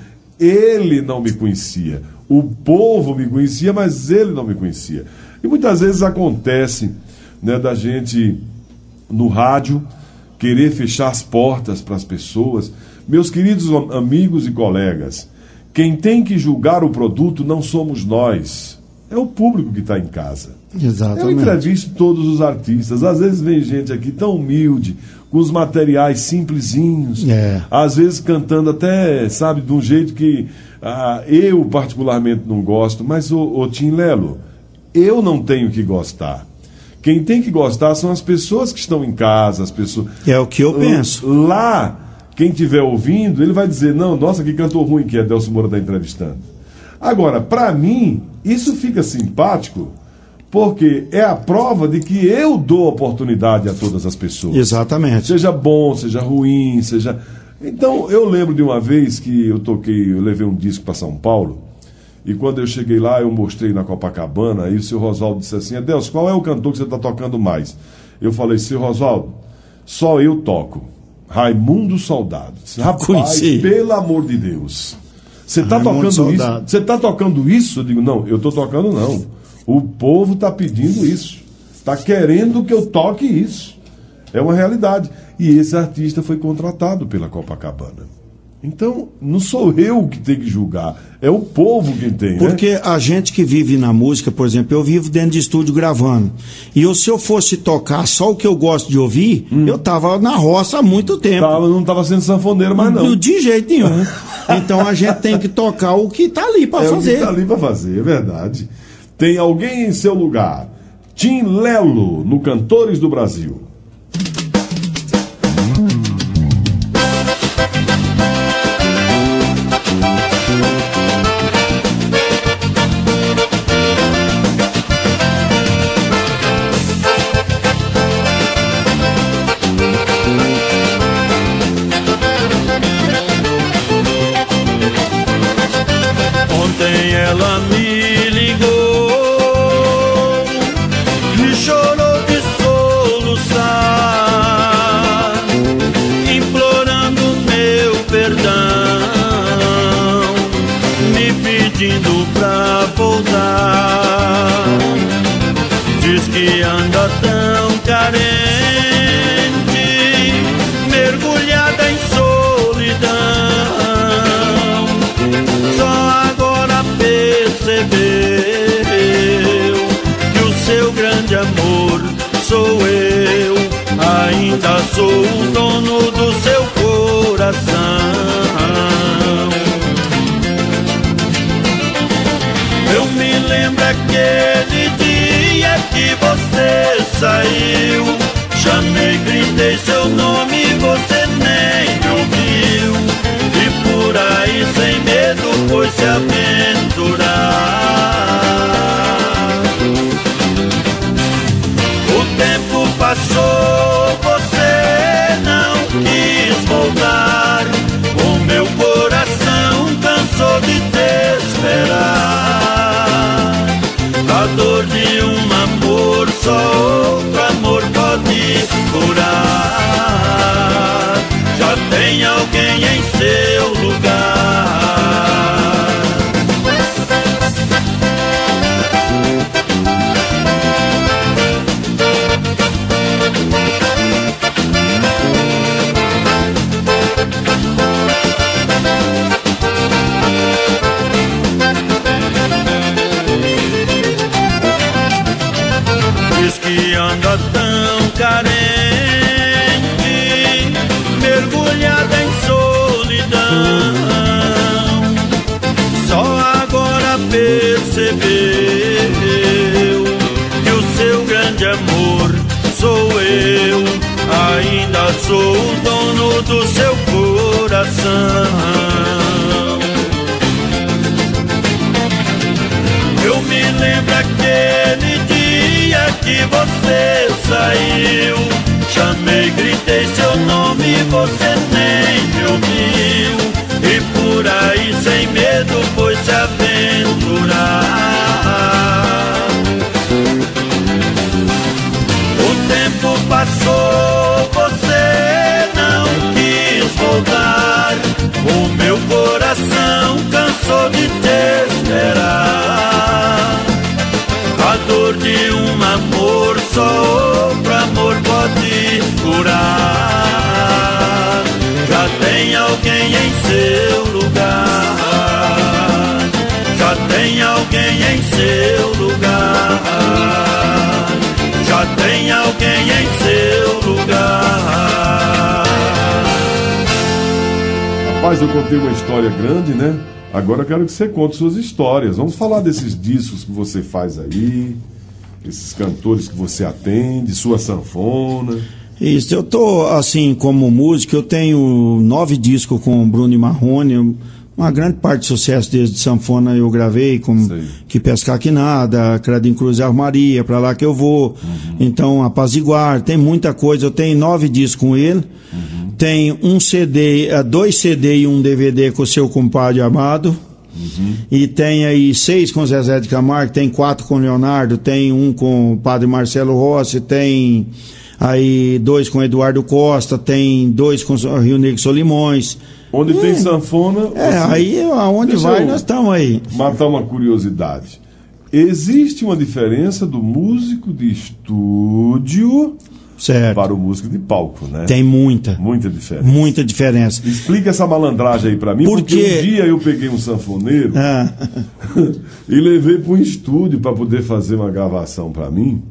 ele não me conhecia. O povo me conhecia, mas ele não me conhecia. E muitas vezes acontece, né, da gente, no rádio, querer fechar as portas para as pessoas. Meus queridos amigos e colegas, quem tem que julgar o produto não somos nós, é o público que está em casa. Exatamente. Eu entrevisto todos os artistas, às vezes vem gente aqui tão humilde, com os materiais simplesinhos, é. às vezes cantando até, sabe, de um jeito que ah, eu particularmente não gosto, mas o, o Tim Lelo, eu não tenho que gostar. Quem tem que gostar são as pessoas que estão em casa, as pessoas... É o que eu penso. Lá, quem estiver ouvindo, ele vai dizer, não, nossa, que cantor ruim que é Delso Moura está entrevistando. Agora, para mim, isso fica simpático, porque é a prova de que eu dou oportunidade a todas as pessoas. Exatamente. Seja bom, seja ruim, seja... Então, eu lembro de uma vez que eu toquei, eu levei um disco para São Paulo, e quando eu cheguei lá, eu mostrei na Copacabana, aí o seu Oswaldo disse assim, Adelso, qual é o cantor que você está tocando mais? Eu falei, seu Oswaldo, só eu toco. Raimundo Soldado. Rapaz, Conheci. Pelo amor de Deus. Você está tocando Soldado. isso? Você está tocando isso? Eu digo, não, eu estou tocando não. O povo está pedindo isso. está querendo que eu toque isso. É uma realidade. E esse artista foi contratado pela Copacabana. Então, não sou eu que tenho que julgar, é o povo que tem, Porque né? a gente que vive na música, por exemplo, eu vivo dentro de estúdio gravando. E eu, se eu fosse tocar só o que eu gosto de ouvir, hum. eu tava na roça há muito tempo. Tava, não tava sendo sanfoneiro, mas não. De jeito nenhum. Então a gente tem que tocar o que tá ali para é fazer. É o que tá ali para fazer, é verdade. Tem alguém em seu lugar. Tim Lelo, no Cantores do Brasil. Ela me ligou e chorou de soluçar, implorando meu perdão, me pedindo pra voltar. Diz que anda tão carente, mergulhada em solidão. Só percebeu que o seu grande amor sou eu, ainda sou o dono do seu coração. Eu me lembro aquele dia que você saiu, chamei, gritei seu nome, você nem me ouviu, e por aí sem medo foi se aventurar. O tempo passou, você não quis voltar, o meu coração cansou de te esperar. A dor de um amor só outro amor pode curar. Já tem alguém em seu lugar. Diz que anda tão carente, mergulhada em solidão. Só agora percebeu que o seu grande amor sou eu, ainda sou o dono do seu coração. Eu me lembro aquele dia que você saiu, chamei, gritei seu nome, você nem me ouviu, e por aí sem medo foi se aventurar. O tempo passou, você não quis voltar, o meu coração cansou de te esperar. A dor de um amor só outro amor pode curar. Já tem alguém em seu lugar, já tem alguém em seu lugar, já tem alguém em seu lugar. Rapaz, eu contei uma história grande, né? Agora eu quero que você conte suas histórias. Vamos falar desses discos que você faz aí, esses cantores que você atende, sua sanfona. Isso, eu tô, assim, como músico, eu tenho nove discos com o Bruno e Marrone, uma grande parte de sucesso desde sanfona eu gravei, como Sei. Que Pescar Que Nada, Credo em Cruz e Maria, Pra Lá Que Eu Vou, uhum. Então Apaziguar, tem muita coisa, eu tenho nove discos com ele, uhum. Tem um C D, dois C D e um D V D com o Seu Compadre Amado, uhum. E tem aí seis com Zezé de Camargo, tem quatro com Leonardo, tem um com o Padre Marcelo Rossi, tem aí dois com Eduardo Costa, tem dois com Rio Negro Solimões. Onde é. Tem sanfona... É, assim, aí aonde vai eu nós estamos aí. Matar uma curiosidade. existe uma diferença do músico de estúdio certo. para o músico de palco, né? Tem muita. Muita diferença. Muita diferença. Explica essa malandragem aí pra mim, porque, porque um dia eu peguei um sanfoneiro ah. e levei para um estúdio para poder fazer uma gravação pra mim.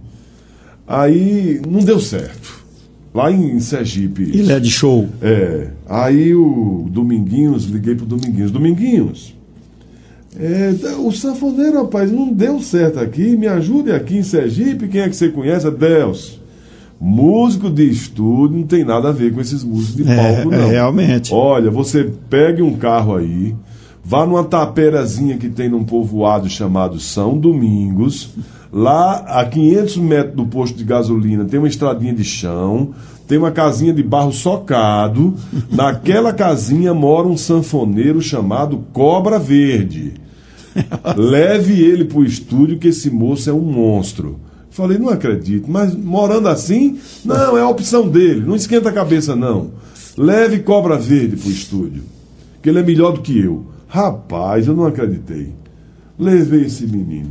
Aí não deu certo. Lá em Sergipe. Ele é de show. É. Aí o Dominguinhos, liguei pro Dominguinhos. Dominguinhos, é, o sanfoneiro, rapaz, não deu certo aqui. Me ajude aqui em Sergipe. Quem é que você conhece? Deus. Músico de estúdio não tem nada a ver com esses músicos de palco, é, não. Realmente. Olha, você pegue um carro aí, vá numa taperazinha que tem num povoado chamado São Domingos. Lá, a quinhentos metros do posto de gasolina, tem uma estradinha de chão, tem uma casinha de barro socado. Naquela casinha mora um sanfoneiro chamado Cobra Verde. Leve ele pro estúdio que esse moço é um monstro. Falei, não acredito, mas morando assim, não, é a opção dele, não esquenta a cabeça não. Leve Cobra Verde pro estúdio, que ele é melhor do que eu. Rapaz, eu não acreditei. Levei esse menino,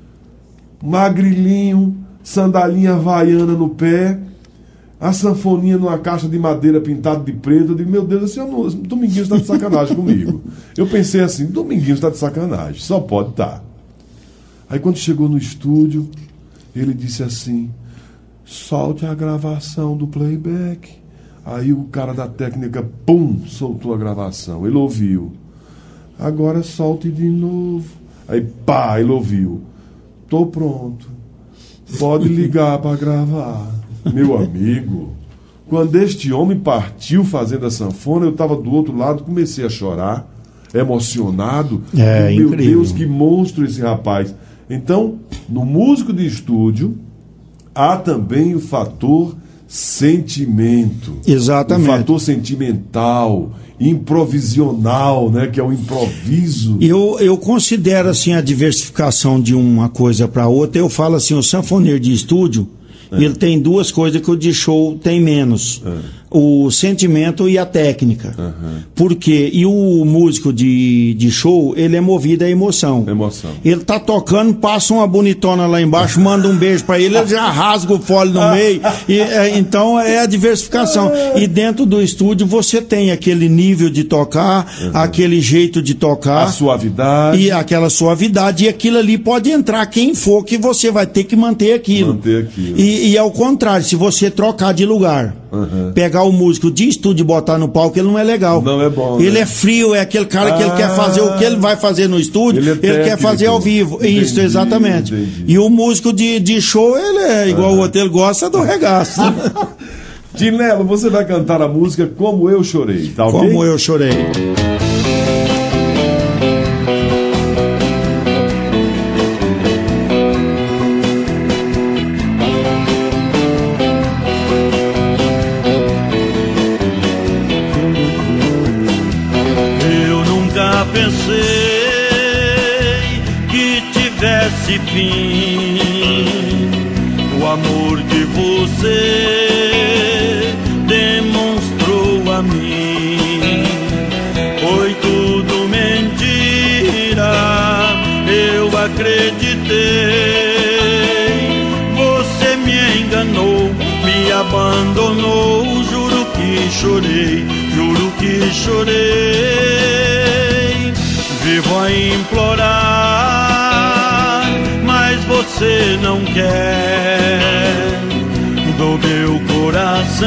magrilinho, sandalinha havaiana no pé, a sanfoninha numa caixa de madeira pintada de preto. Eu digo, meu Deus, esse não, Dominguinhos está de sacanagem comigo. Eu pensei assim, Dominguinhos está de sacanagem, só pode estar. Aí quando chegou no estúdio, ele disse assim, solte a gravação do playback. Aí o cara da técnica, pum, soltou a gravação. Ele ouviu. Agora solte de novo. Aí pá, ele ouviu. Tô pronto. Pode ligar para gravar. Meu amigo, quando este homem partiu fazendo a sanfona, eu estava do outro lado, comecei a chorar, emocionado. É, meu incrível. Deus, que monstro esse rapaz. Então, no músico de estúdio, há também o fator sentimento. Exatamente. O fator sentimental, improvisional, né, que é o improviso. Eu, eu considero assim a diversificação de uma coisa para outra. Eu falo assim, o sanfoneiro de estúdio, é. ele tem duas coisas que o de show tem menos. É. O sentimento e a técnica. Uhum. Por quê? E o músico de, de show, ele é movido à emoção. Emoção. Ele tá tocando, passa uma bonitona lá embaixo, manda um beijo pra ele, ele já rasga o fole no meio. E, é, então é a diversificação. E dentro do estúdio você tem aquele nível de tocar, uhum. aquele jeito de tocar. A suavidade. E aquela suavidade. E aquilo ali pode entrar quem for, que você vai ter que manter aquilo. Manter aquilo. E, e ao contrário, se você trocar de lugar, uhum. pegar o músico de estúdio e botar no palco, ele não é legal. Não é bom. Ele né? é frio, é aquele cara que ah, ele quer fazer o que ele vai fazer no estúdio, ele, é técnico, ele quer fazer ao vivo. Entendi, isso, exatamente. Entendi. E o músico de, de show, ele é igual uhum. o outro, ele gosta do regaço. Tinelo, você vai cantar a música Como Eu Chorei, tá ok? Como Eu Chorei. Fim, o amor que você demonstrou a mim foi tudo mentira, eu acreditei. Você me enganou, me abandonou, juro que chorei, juro que chorei. Vivo a implorar, você não quer do meu coração,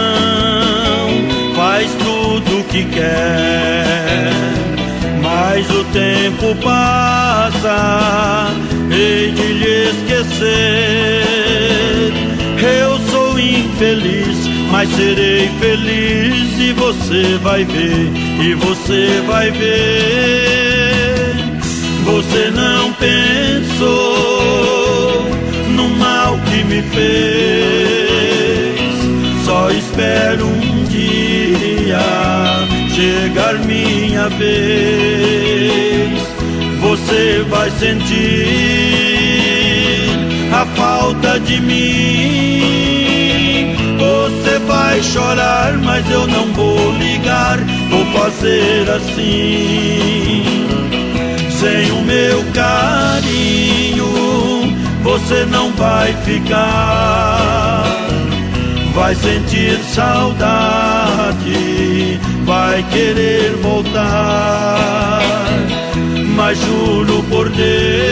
faz tudo o que quer, mas o tempo passa, hei de lhe esquecer. Eu sou infeliz, mas serei feliz e você vai ver, e você vai ver. Você não pensou no mal que me fez. Só espero um dia chegar minha vez. Você vai sentir a falta de mim. Você vai chorar, mas eu não vou ligar. Vou fazer assim. Sem o meu carinho você não vai ficar. Vai sentir saudade, vai querer voltar, mas juro por Deus,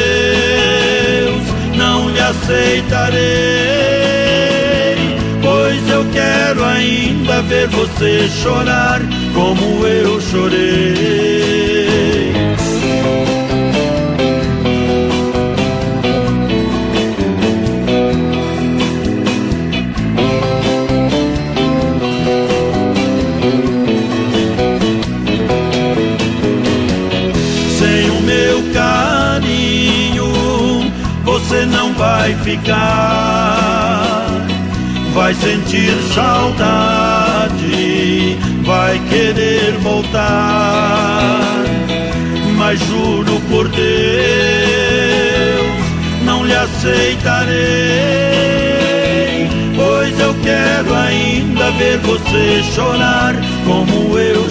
não lhe aceitarei, pois eu quero ainda ver você chorar como eu chorei. Você não vai ficar, vai sentir saudade, vai querer voltar, mas juro por Deus, não lhe aceitarei, pois eu quero ainda ver você chorar como eu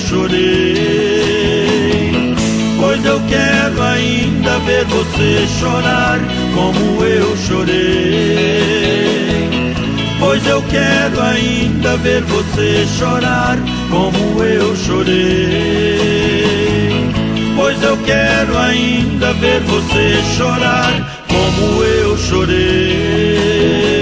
chorei. Pois eu quero ainda ver você chorar como eu chorei. Pois eu quero ainda ver você chorar como eu chorei. Pois eu quero ainda ver você chorar como eu chorei.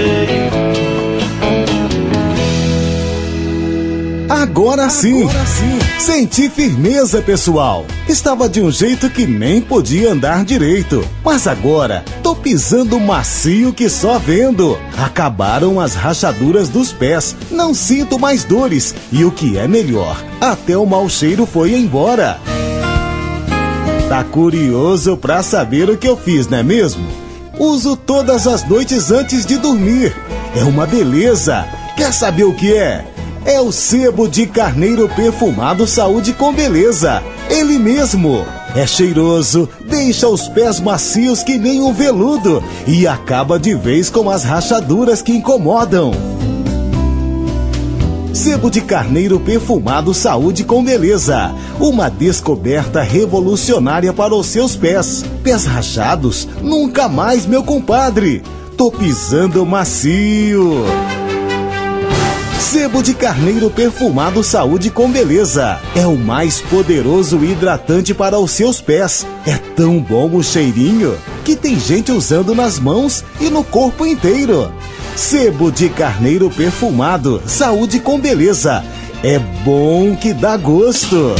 Agora sim, Agora sim, senti firmeza, pessoal. Estava de um jeito que nem podia andar direito, mas agora tô pisando macio que só vendo. Acabaram as rachaduras dos pés, não sinto mais dores e o que é melhor, até o mau cheiro foi embora. Tá curioso pra saber o que eu fiz, não é mesmo? Uso todas as noites antes de dormir. É uma beleza. Quer saber o que é? É o sebo de carneiro perfumado Saúde com Beleza. Ele mesmo. É cheiroso, deixa os pés macios que nem um veludo e acaba de vez com as rachaduras que incomodam. Sebo de carneiro perfumado Saúde com Beleza. Uma descoberta revolucionária para os seus pés. Pés rachados? Nunca mais, meu compadre. Tô pisando macio. Sebo de carneiro perfumado Saúde com Beleza. É o mais poderoso hidratante para os seus pés. É tão bom o cheirinho que tem gente usando nas mãos e no corpo inteiro. Sebo de carneiro perfumado Saúde com Beleza. É bom que dá gosto.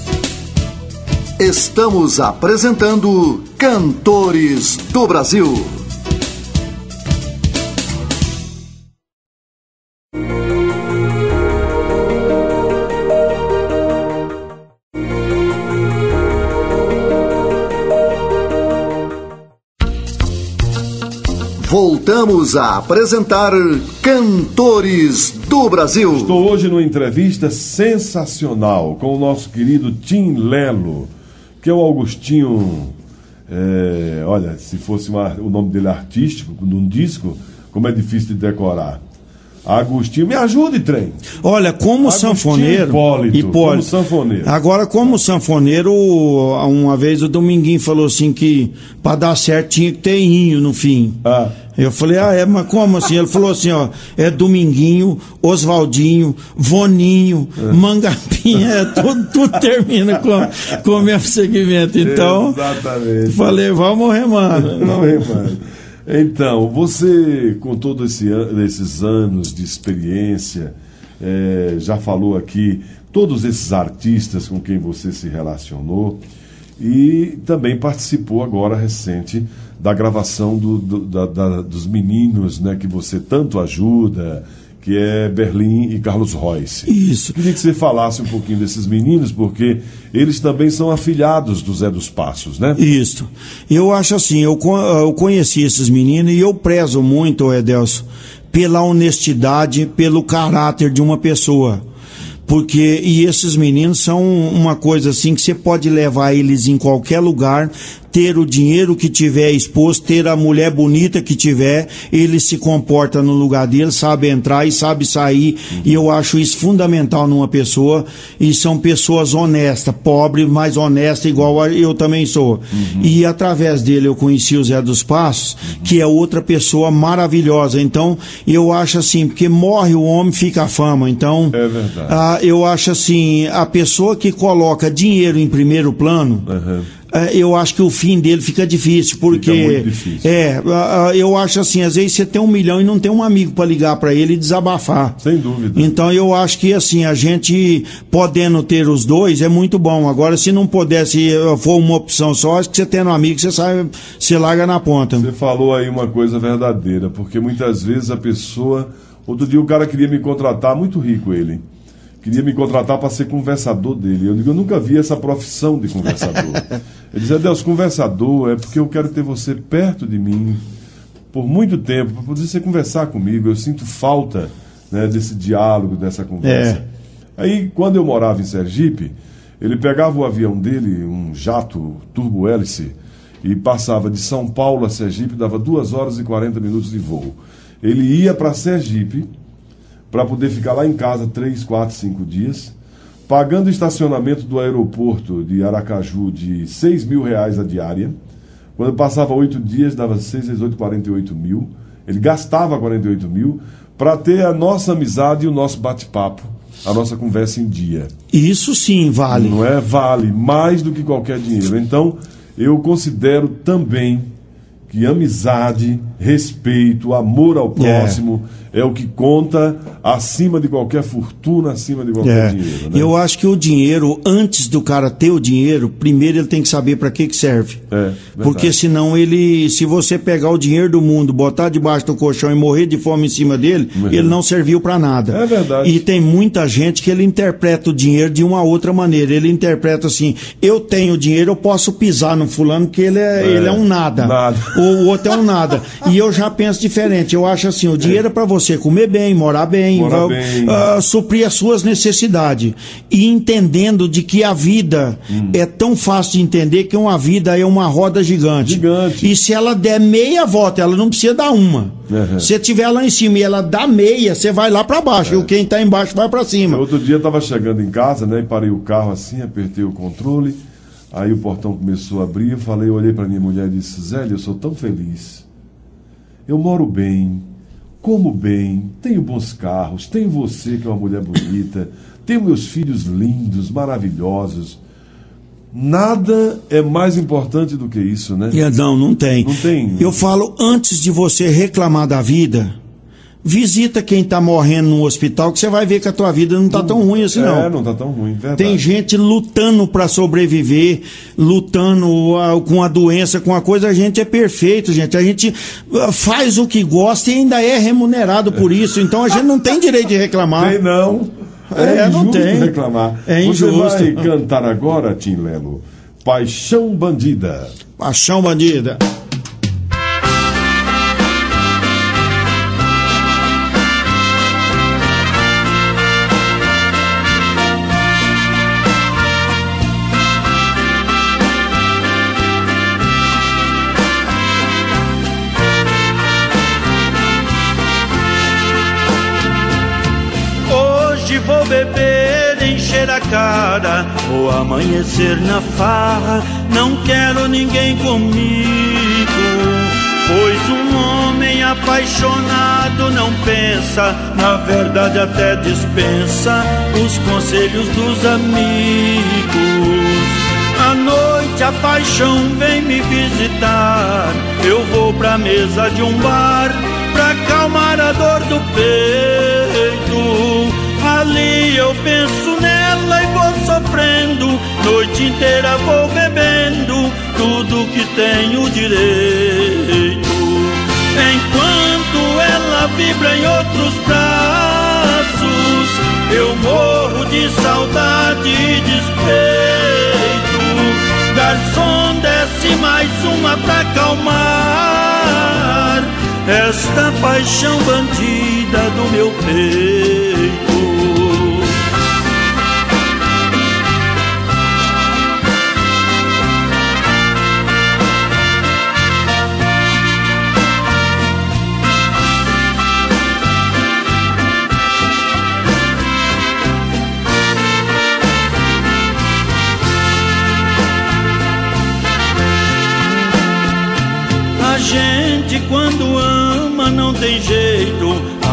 Estamos apresentando Cantores do Brasil. Voltamos a apresentar Cantores do Brasil. Estou hoje numa entrevista sensacional com o nosso querido Tim Lelo, que é o Augustinho. É, olha, se fosse uma, o nome dele artístico, num disco, como é difícil de decorar. Agostinho, me ajude, trem. Olha, como Agostinho sanfoneiro. Hipólito, Hipólito. Como sanfoneiro. Agora, como sanfoneiro, uma vez o Dominguinho falou assim que pra dar certo tinha que ter inho no fim. Ah. Eu falei, ah, é, mas como assim? Ele falou assim, ó, é Dominguinho, Oswaldinho, Voninho, é. Mangapinha, é, tudo, tudo termina com, com o mesmo segmento. Então, exatamente. Falei, vamos remando. Vamos remando. Então, você, com todos esse, esses anos de experiência, é, já falou aqui todos esses artistas com quem você se relacionou e também participou agora recente da gravação do, do, da, da, dos meninos, né, que você tanto ajuda, que é Berlim e Carlos Royce. Isso. Queria que você falasse um pouquinho desses meninos, porque eles também são afilhados do Zé dos Passos, né? Isso. Eu acho assim, eu, eu conheci esses meninos e eu prezo muito, Edelson, pela honestidade, pelo caráter de uma pessoa. Porque, e esses meninos são uma coisa assim que você pode levar eles em qualquer lugar, ter o dinheiro que tiver exposto, ter a mulher bonita que tiver, ele se comporta no lugar dele, sabe entrar e sabe sair, uhum. e eu acho isso fundamental numa pessoa, e são pessoas honestas, pobres, mas honestas igual eu também sou. Uhum. E através dele eu conheci o Zé dos Passos, uhum. que é outra pessoa maravilhosa. Então, eu acho assim, porque morre o homem, fica a fama. Então, é verdade. Ah, eu acho assim, a pessoa que coloca dinheiro em primeiro plano, uhum. eu acho que o fim dele fica difícil, porque fica muito difícil. É, eu acho assim, às vezes você tem um milhão e não tem um amigo para ligar para ele e desabafar. Sem dúvida. Então eu acho que assim, a gente podendo ter os dois é muito bom. Agora, se não pudesse, for uma opção só, acho que você tendo um amigo, você sai, você larga na ponta. Você falou aí uma coisa verdadeira, porque muitas vezes a pessoa, outro dia o cara queria me contratar, muito rico ele, queria me contratar para ser conversador dele. Eu digo, eu nunca vi essa profissão de conversador. Ele dizia, Deus, conversador é porque eu quero ter você perto de mim por muito tempo, para poder você conversar comigo. Eu sinto falta, né, desse diálogo, dessa conversa. É. Aí, quando eu morava em Sergipe, ele pegava o avião dele, um jato turbo-hélice, e passava de São Paulo a Sergipe, dava duas horas e quarenta minutos de voo. Ele ia para Sergipe, para poder ficar lá em casa três, quatro, cinco dias, pagando estacionamento do aeroporto de Aracaju de seis mil reais a diária. Quando passava oito dias, dava seis vezes oito, quarenta e oito mil. Ele gastava quarenta e oito mil para ter a nossa amizade e o nosso bate-papo, a nossa conversa em dia. Isso sim vale. Não é? Vale mais do que qualquer dinheiro. Então, eu considero também que amizade, respeito, amor ao próximo é, é o que conta acima de qualquer fortuna, acima de qualquer é. dinheiro. Né? Eu acho que o dinheiro, antes do cara ter o dinheiro, primeiro ele tem que saber para que que serve. É, porque senão ele, se você pegar o dinheiro do mundo, botar debaixo do colchão e morrer de fome em cima dele, uhum. ele não serviu para nada. É verdade. E tem muita gente que ele interpreta o dinheiro de uma outra maneira. Ele interpreta assim, eu tenho dinheiro, eu posso pisar no fulano que ele é, é. Ele é um nada. Nada. O outro é um nada. E eu já penso diferente. Eu acho assim, o dinheiro é para você comer bem, morar bem, morar uh, bem. Uh, suprir as suas necessidades. E entendendo de que a vida hum. é tão fácil de entender que uma vida é uma roda gigante. Gigante. E se ela der meia volta, ela não precisa dar uma. Uhum. Se tiver lá em cima e ela dá meia, você vai lá para baixo. É. E quem tá embaixo vai para cima. Outro dia eu tava chegando em casa, né? E parei o carro assim, apertei o controle. Aí o portão começou a abrir, eu falei, eu olhei para minha mulher e disse, Zélia, eu sou tão feliz. Eu moro bem, como bem, tenho bons carros, tenho você que é uma mulher bonita, tenho meus filhos lindos, maravilhosos. Nada é mais importante do que isso, né? Não, não tem. Não tem. Eu falo, antes de você reclamar da vida, visita quem tá morrendo no hospital, que você vai ver que a tua vida não tá tão ruim assim, não. É, não tá tão ruim, verdade. Tem gente lutando para sobreviver, lutando uh, com a doença, com a coisa. A gente é perfeito, gente. A gente uh, faz o que gosta e ainda é remunerado por isso. Então a gente não tem direito de reclamar. Tem não. É, é não tem. reclamar. É injusto. Você vai cantar agora, Tim Lelo, Paixão Bandida. Paixão Bandida. Vou beber, encher a cara, vou amanhecer na farra, não quero ninguém comigo, pois um homem apaixonado não pensa, na verdade até dispensa os conselhos dos amigos. À noite a paixão vem me visitar, eu vou pra mesa de um bar, pra acalmar a dor do peito. Ali eu penso nela e vou sofrendo, noite inteira vou bebendo tudo que tenho direito. Enquanto ela vibra em outros braços, eu morro de saudade e despeito. Garçom, desce mais uma pra acalmar esta paixão bandida do meu peito.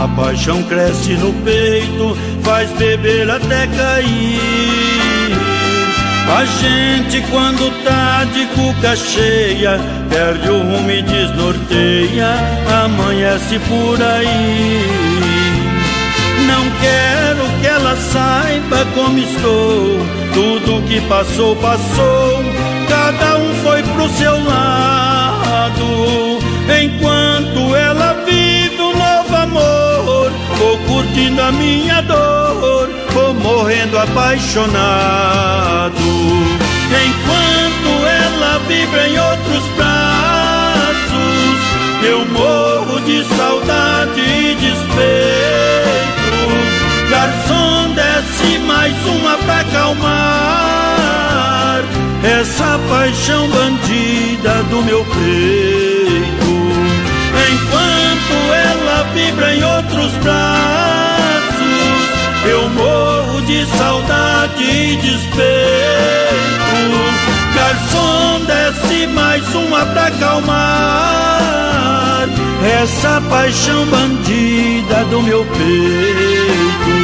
A paixão cresce no peito, faz beber até cair. A gente quando tá de cuca cheia, perde o rumo e desnorteia, amanhece por aí. Não quero que ela saiba como estou, tudo que passou, passou, cada um foi pro seu lado. Enquanto ela vive um novo amor, vou curtindo a minha dor, vou morrendo apaixonado. Enquanto ela vibra em outros braços, eu morro de saudade e despeito. Garçom, desce mais uma pra acalmar essa paixão bandida do meu peito. Enquanto ela vibra em outros braços, eu morro de saudade e despeito. Garçom, desce mais uma pra acalmar essa paixão bandida do meu peito.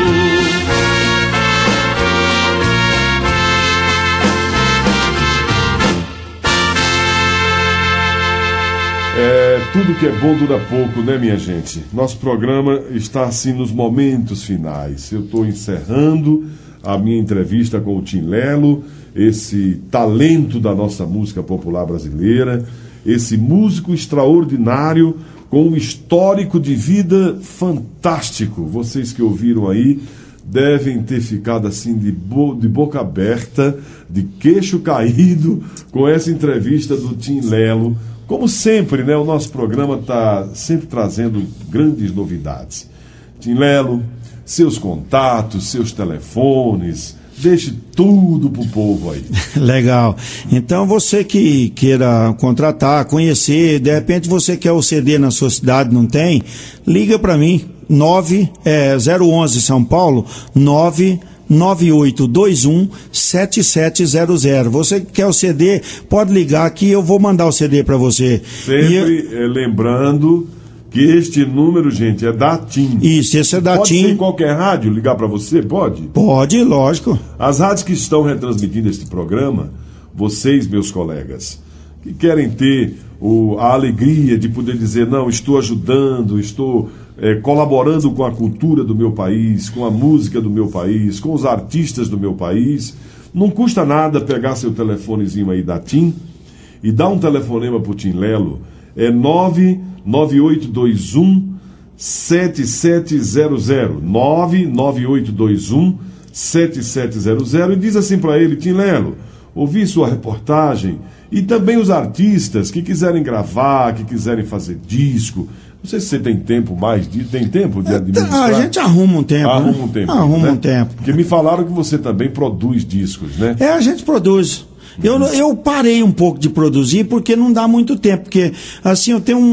É, tudo que é bom dura pouco, né, minha gente? Nosso programa está assim nos momentos finais. Eu estou encerrando a minha entrevista com o Tim Lelo, esse talento da nossa música popular brasileira, esse músico extraordinário com um histórico de vida fantástico. Vocês que ouviram aí devem ter ficado assim de, bo- de boca aberta, de queixo caído com essa entrevista do Tim Lelo. Como sempre, né, o nosso programa está sempre trazendo grandes novidades. Tim Lelo, seus contatos, seus telefones, deixe tudo pro povo aí. Legal. Então você que queira contratar, conhecer, de repente você quer o C D na sua cidade, não tem? Liga para mim, nove, é, zero onze São Paulo, nove nove oito dois um sete sete zero zero. Você que quer o C D, pode ligar que eu vou mandar o C D para você. Sempre eu... lembrando que este número, gente, é da TIM. Isso, esse é da pode TIM. Pode ser em qualquer rádio ligar para você? Pode? Pode, lógico. As rádios que estão retransmitindo este programa, vocês, meus colegas, que querem ter o, a alegria de poder dizer, não, estou ajudando, estou é, colaborando com a cultura do meu país, com a música do meu país, com os artistas do meu país, não custa nada pegar seu telefonezinho aí da TIM e dar um telefonema para o Tim Lelo, é nove nove oito dois um sete sete zero zero, nove nove oito dois um sete sete zero zero, e diz assim para ele, Tim Lelo, ouvi sua reportagem, e também os artistas que quiserem gravar, que quiserem fazer disco, não sei se você tem tempo mais, de, tem tempo de administrar? A gente arruma um tempo. Arruma né? um tempo. Arruma né? um tempo. Porque me falaram que você também produz discos, né? É, a gente produz. Eu, eu parei um pouco de produzir porque não dá muito tempo, porque assim eu tenho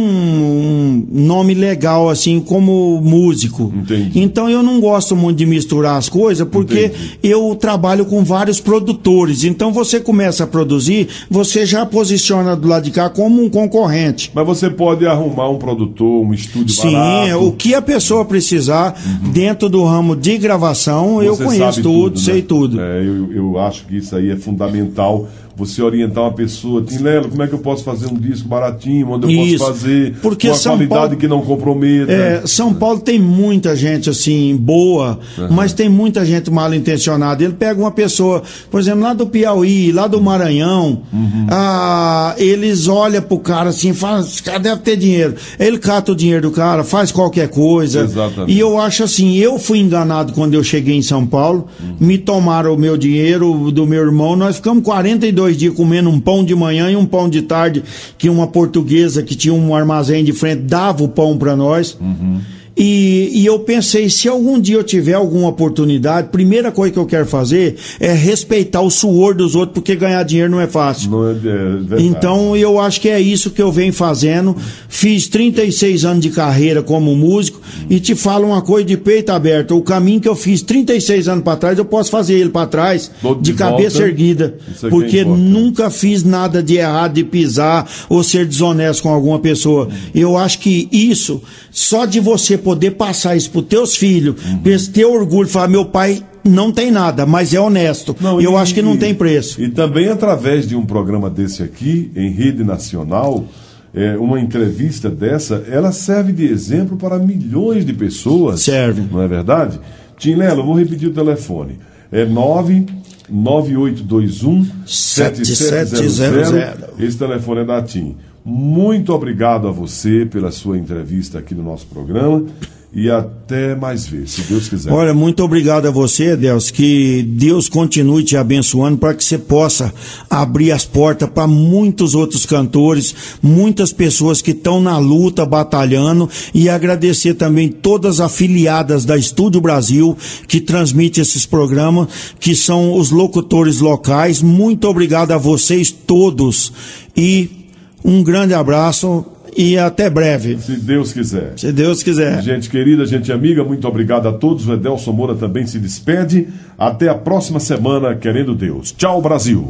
um, um nome legal assim como músico. Entendi. Então eu não gosto muito de misturar as coisas porque Entendi. Eu trabalho com vários produtores. Então você começa a produzir, você já posiciona do lado de cá como um concorrente. Mas você pode arrumar um produtor, um estúdio Sim, barato. Sim, o que a pessoa precisar uhum. dentro do ramo de gravação, você eu conheço tudo, tudo, sei né? tudo. É, eu, eu acho que isso aí é fundamental. Você orientar uma pessoa, Tim Lelo, como é que eu posso fazer um disco baratinho, onde eu Isso, posso fazer porque com a São qualidade Paulo, que não comprometa. É, São Paulo tem muita gente assim, boa, uhum. mas tem muita gente mal intencionada. Ele pega uma pessoa, por exemplo, lá do Piauí, lá do Maranhão, uhum. ah, eles olham pro cara assim, falam, esse cara deve ter dinheiro. Ele cata o dinheiro do cara, faz qualquer coisa. Exatamente. E eu acho assim, eu fui enganado quando eu cheguei em São Paulo, uhum. me tomaram o meu dinheiro, do meu irmão, nós ficamos quarenta e dois dias comendo um pão de manhã e um pão de tarde, que uma portuguesa que tinha um armazém de frente dava o pão para nós. Uhum. E, e eu pensei, se algum dia eu tiver alguma oportunidade, primeira coisa que eu quero fazer é respeitar o suor dos outros, porque ganhar dinheiro não é fácil. Não é, é então eu acho que é isso que eu venho fazendo. Fiz trinta e seis anos de carreira como músico hum. e te falo uma coisa de peito aberto, o caminho que eu fiz trinta e seis anos para trás, eu posso fazer ele para trás Todo de, de cabeça volta, erguida, porque nunca fiz nada de errado, de pisar ou ser desonesto com alguma pessoa. Hum. Eu acho que isso, só de você poder passar isso pros teus filhos, uhum. pra eles ter orgulho, falar, meu pai não tem nada, mas é honesto. Não, eu e, acho que não tem preço. E também através de um programa desse aqui, em rede nacional, é, uma entrevista dessa, ela serve de exemplo para milhões de pessoas. Serve. Não é verdade? Tim Lelo, vou repetir o telefone. É nove nove oito dois um sete sete zero zero. Esse telefone é da Tim. Muito obrigado a você pela sua entrevista aqui no nosso programa. E até mais vezes, se Deus quiser. Olha, muito obrigado a você, Deus, que Deus continue te abençoando para que você possa abrir as portas para muitos outros cantores, muitas pessoas que estão na luta, batalhando, e agradecer também todas as afiliadas da Estúdio Brasil, que transmite esses programas, que são os locutores locais. Muito obrigado a vocês todos e um grande abraço. E até breve. Se Deus quiser. Se Deus quiser. Gente querida, gente amiga, muito obrigado a todos. O Edelson Moura também se despede. Até a próxima semana, querendo Deus. Tchau, Brasil.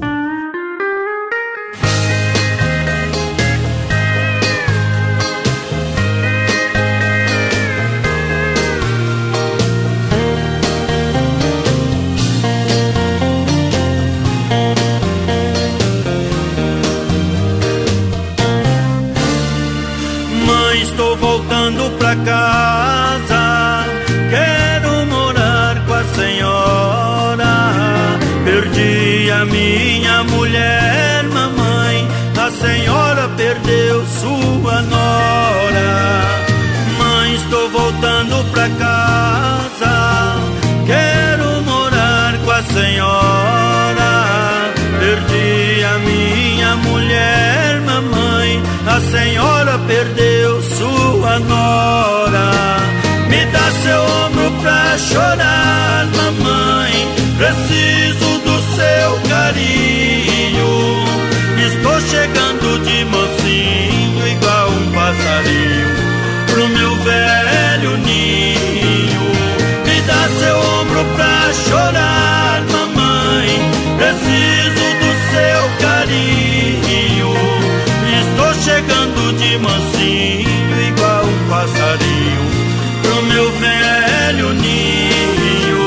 Casa, quero morar com a senhora. Perdi a minha mulher, mamãe, a senhora perdeu sua nora. Mãe, estou voltando pra casa, quero morar com a senhora. Perdi a minha mulher, mamãe, a senhora perdeu sua nora. Me dá seu ombro pra chorar, mamãe, preciso do seu carinho. Estou chegando de mansinho, igual um passarinho, pro meu velho ninho. Me dá seu ombro pra chorar, mamãe, preciso do seu carinho. Estou chegando de mansinho, igual um passarinho, pro meu velho ninho.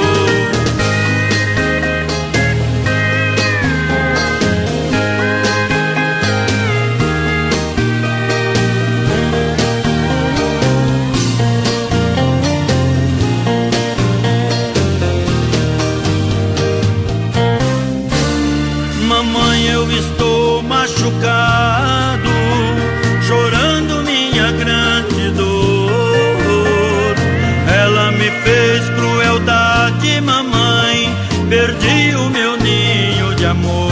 Mamãe, eu estou machucado, chorando minha grande dor. Ela me fez crueldade, mamãe, perdi o meu ninho de amor.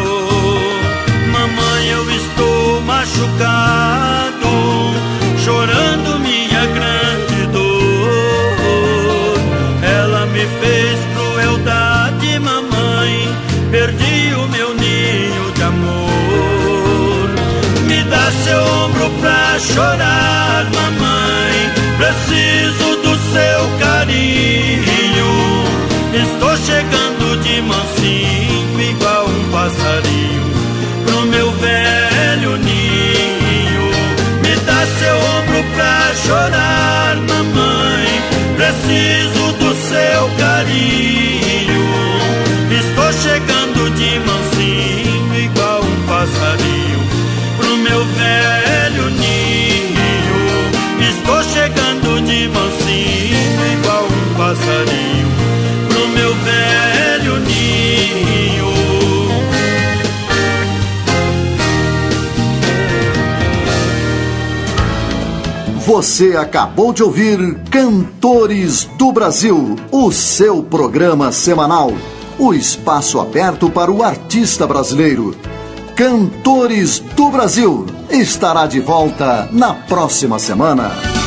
Mamãe, eu estou machucado, chorando minha grande dor. Ela me fez crueldade, mamãe, perdi o meu ninho de amor. Me dá seu ombro pra chorar, mamãe, preciso do seu carinho. Estou chegando de mansinho, igual um passarinho, pro meu velho ninho. Me dá seu ombro pra chorar, mamãe, preciso do seu carinho. Estou chegando de mansinho, igual um passarinho, pro meu velho ninho. Estou chegando de mansinho, igual um passarinho, pro meu velho ninho. Você acabou de ouvir Cantores do Brasil, o seu programa semanal. O espaço aberto para o artista brasileiro. Cantores do Brasil estará de volta na próxima semana.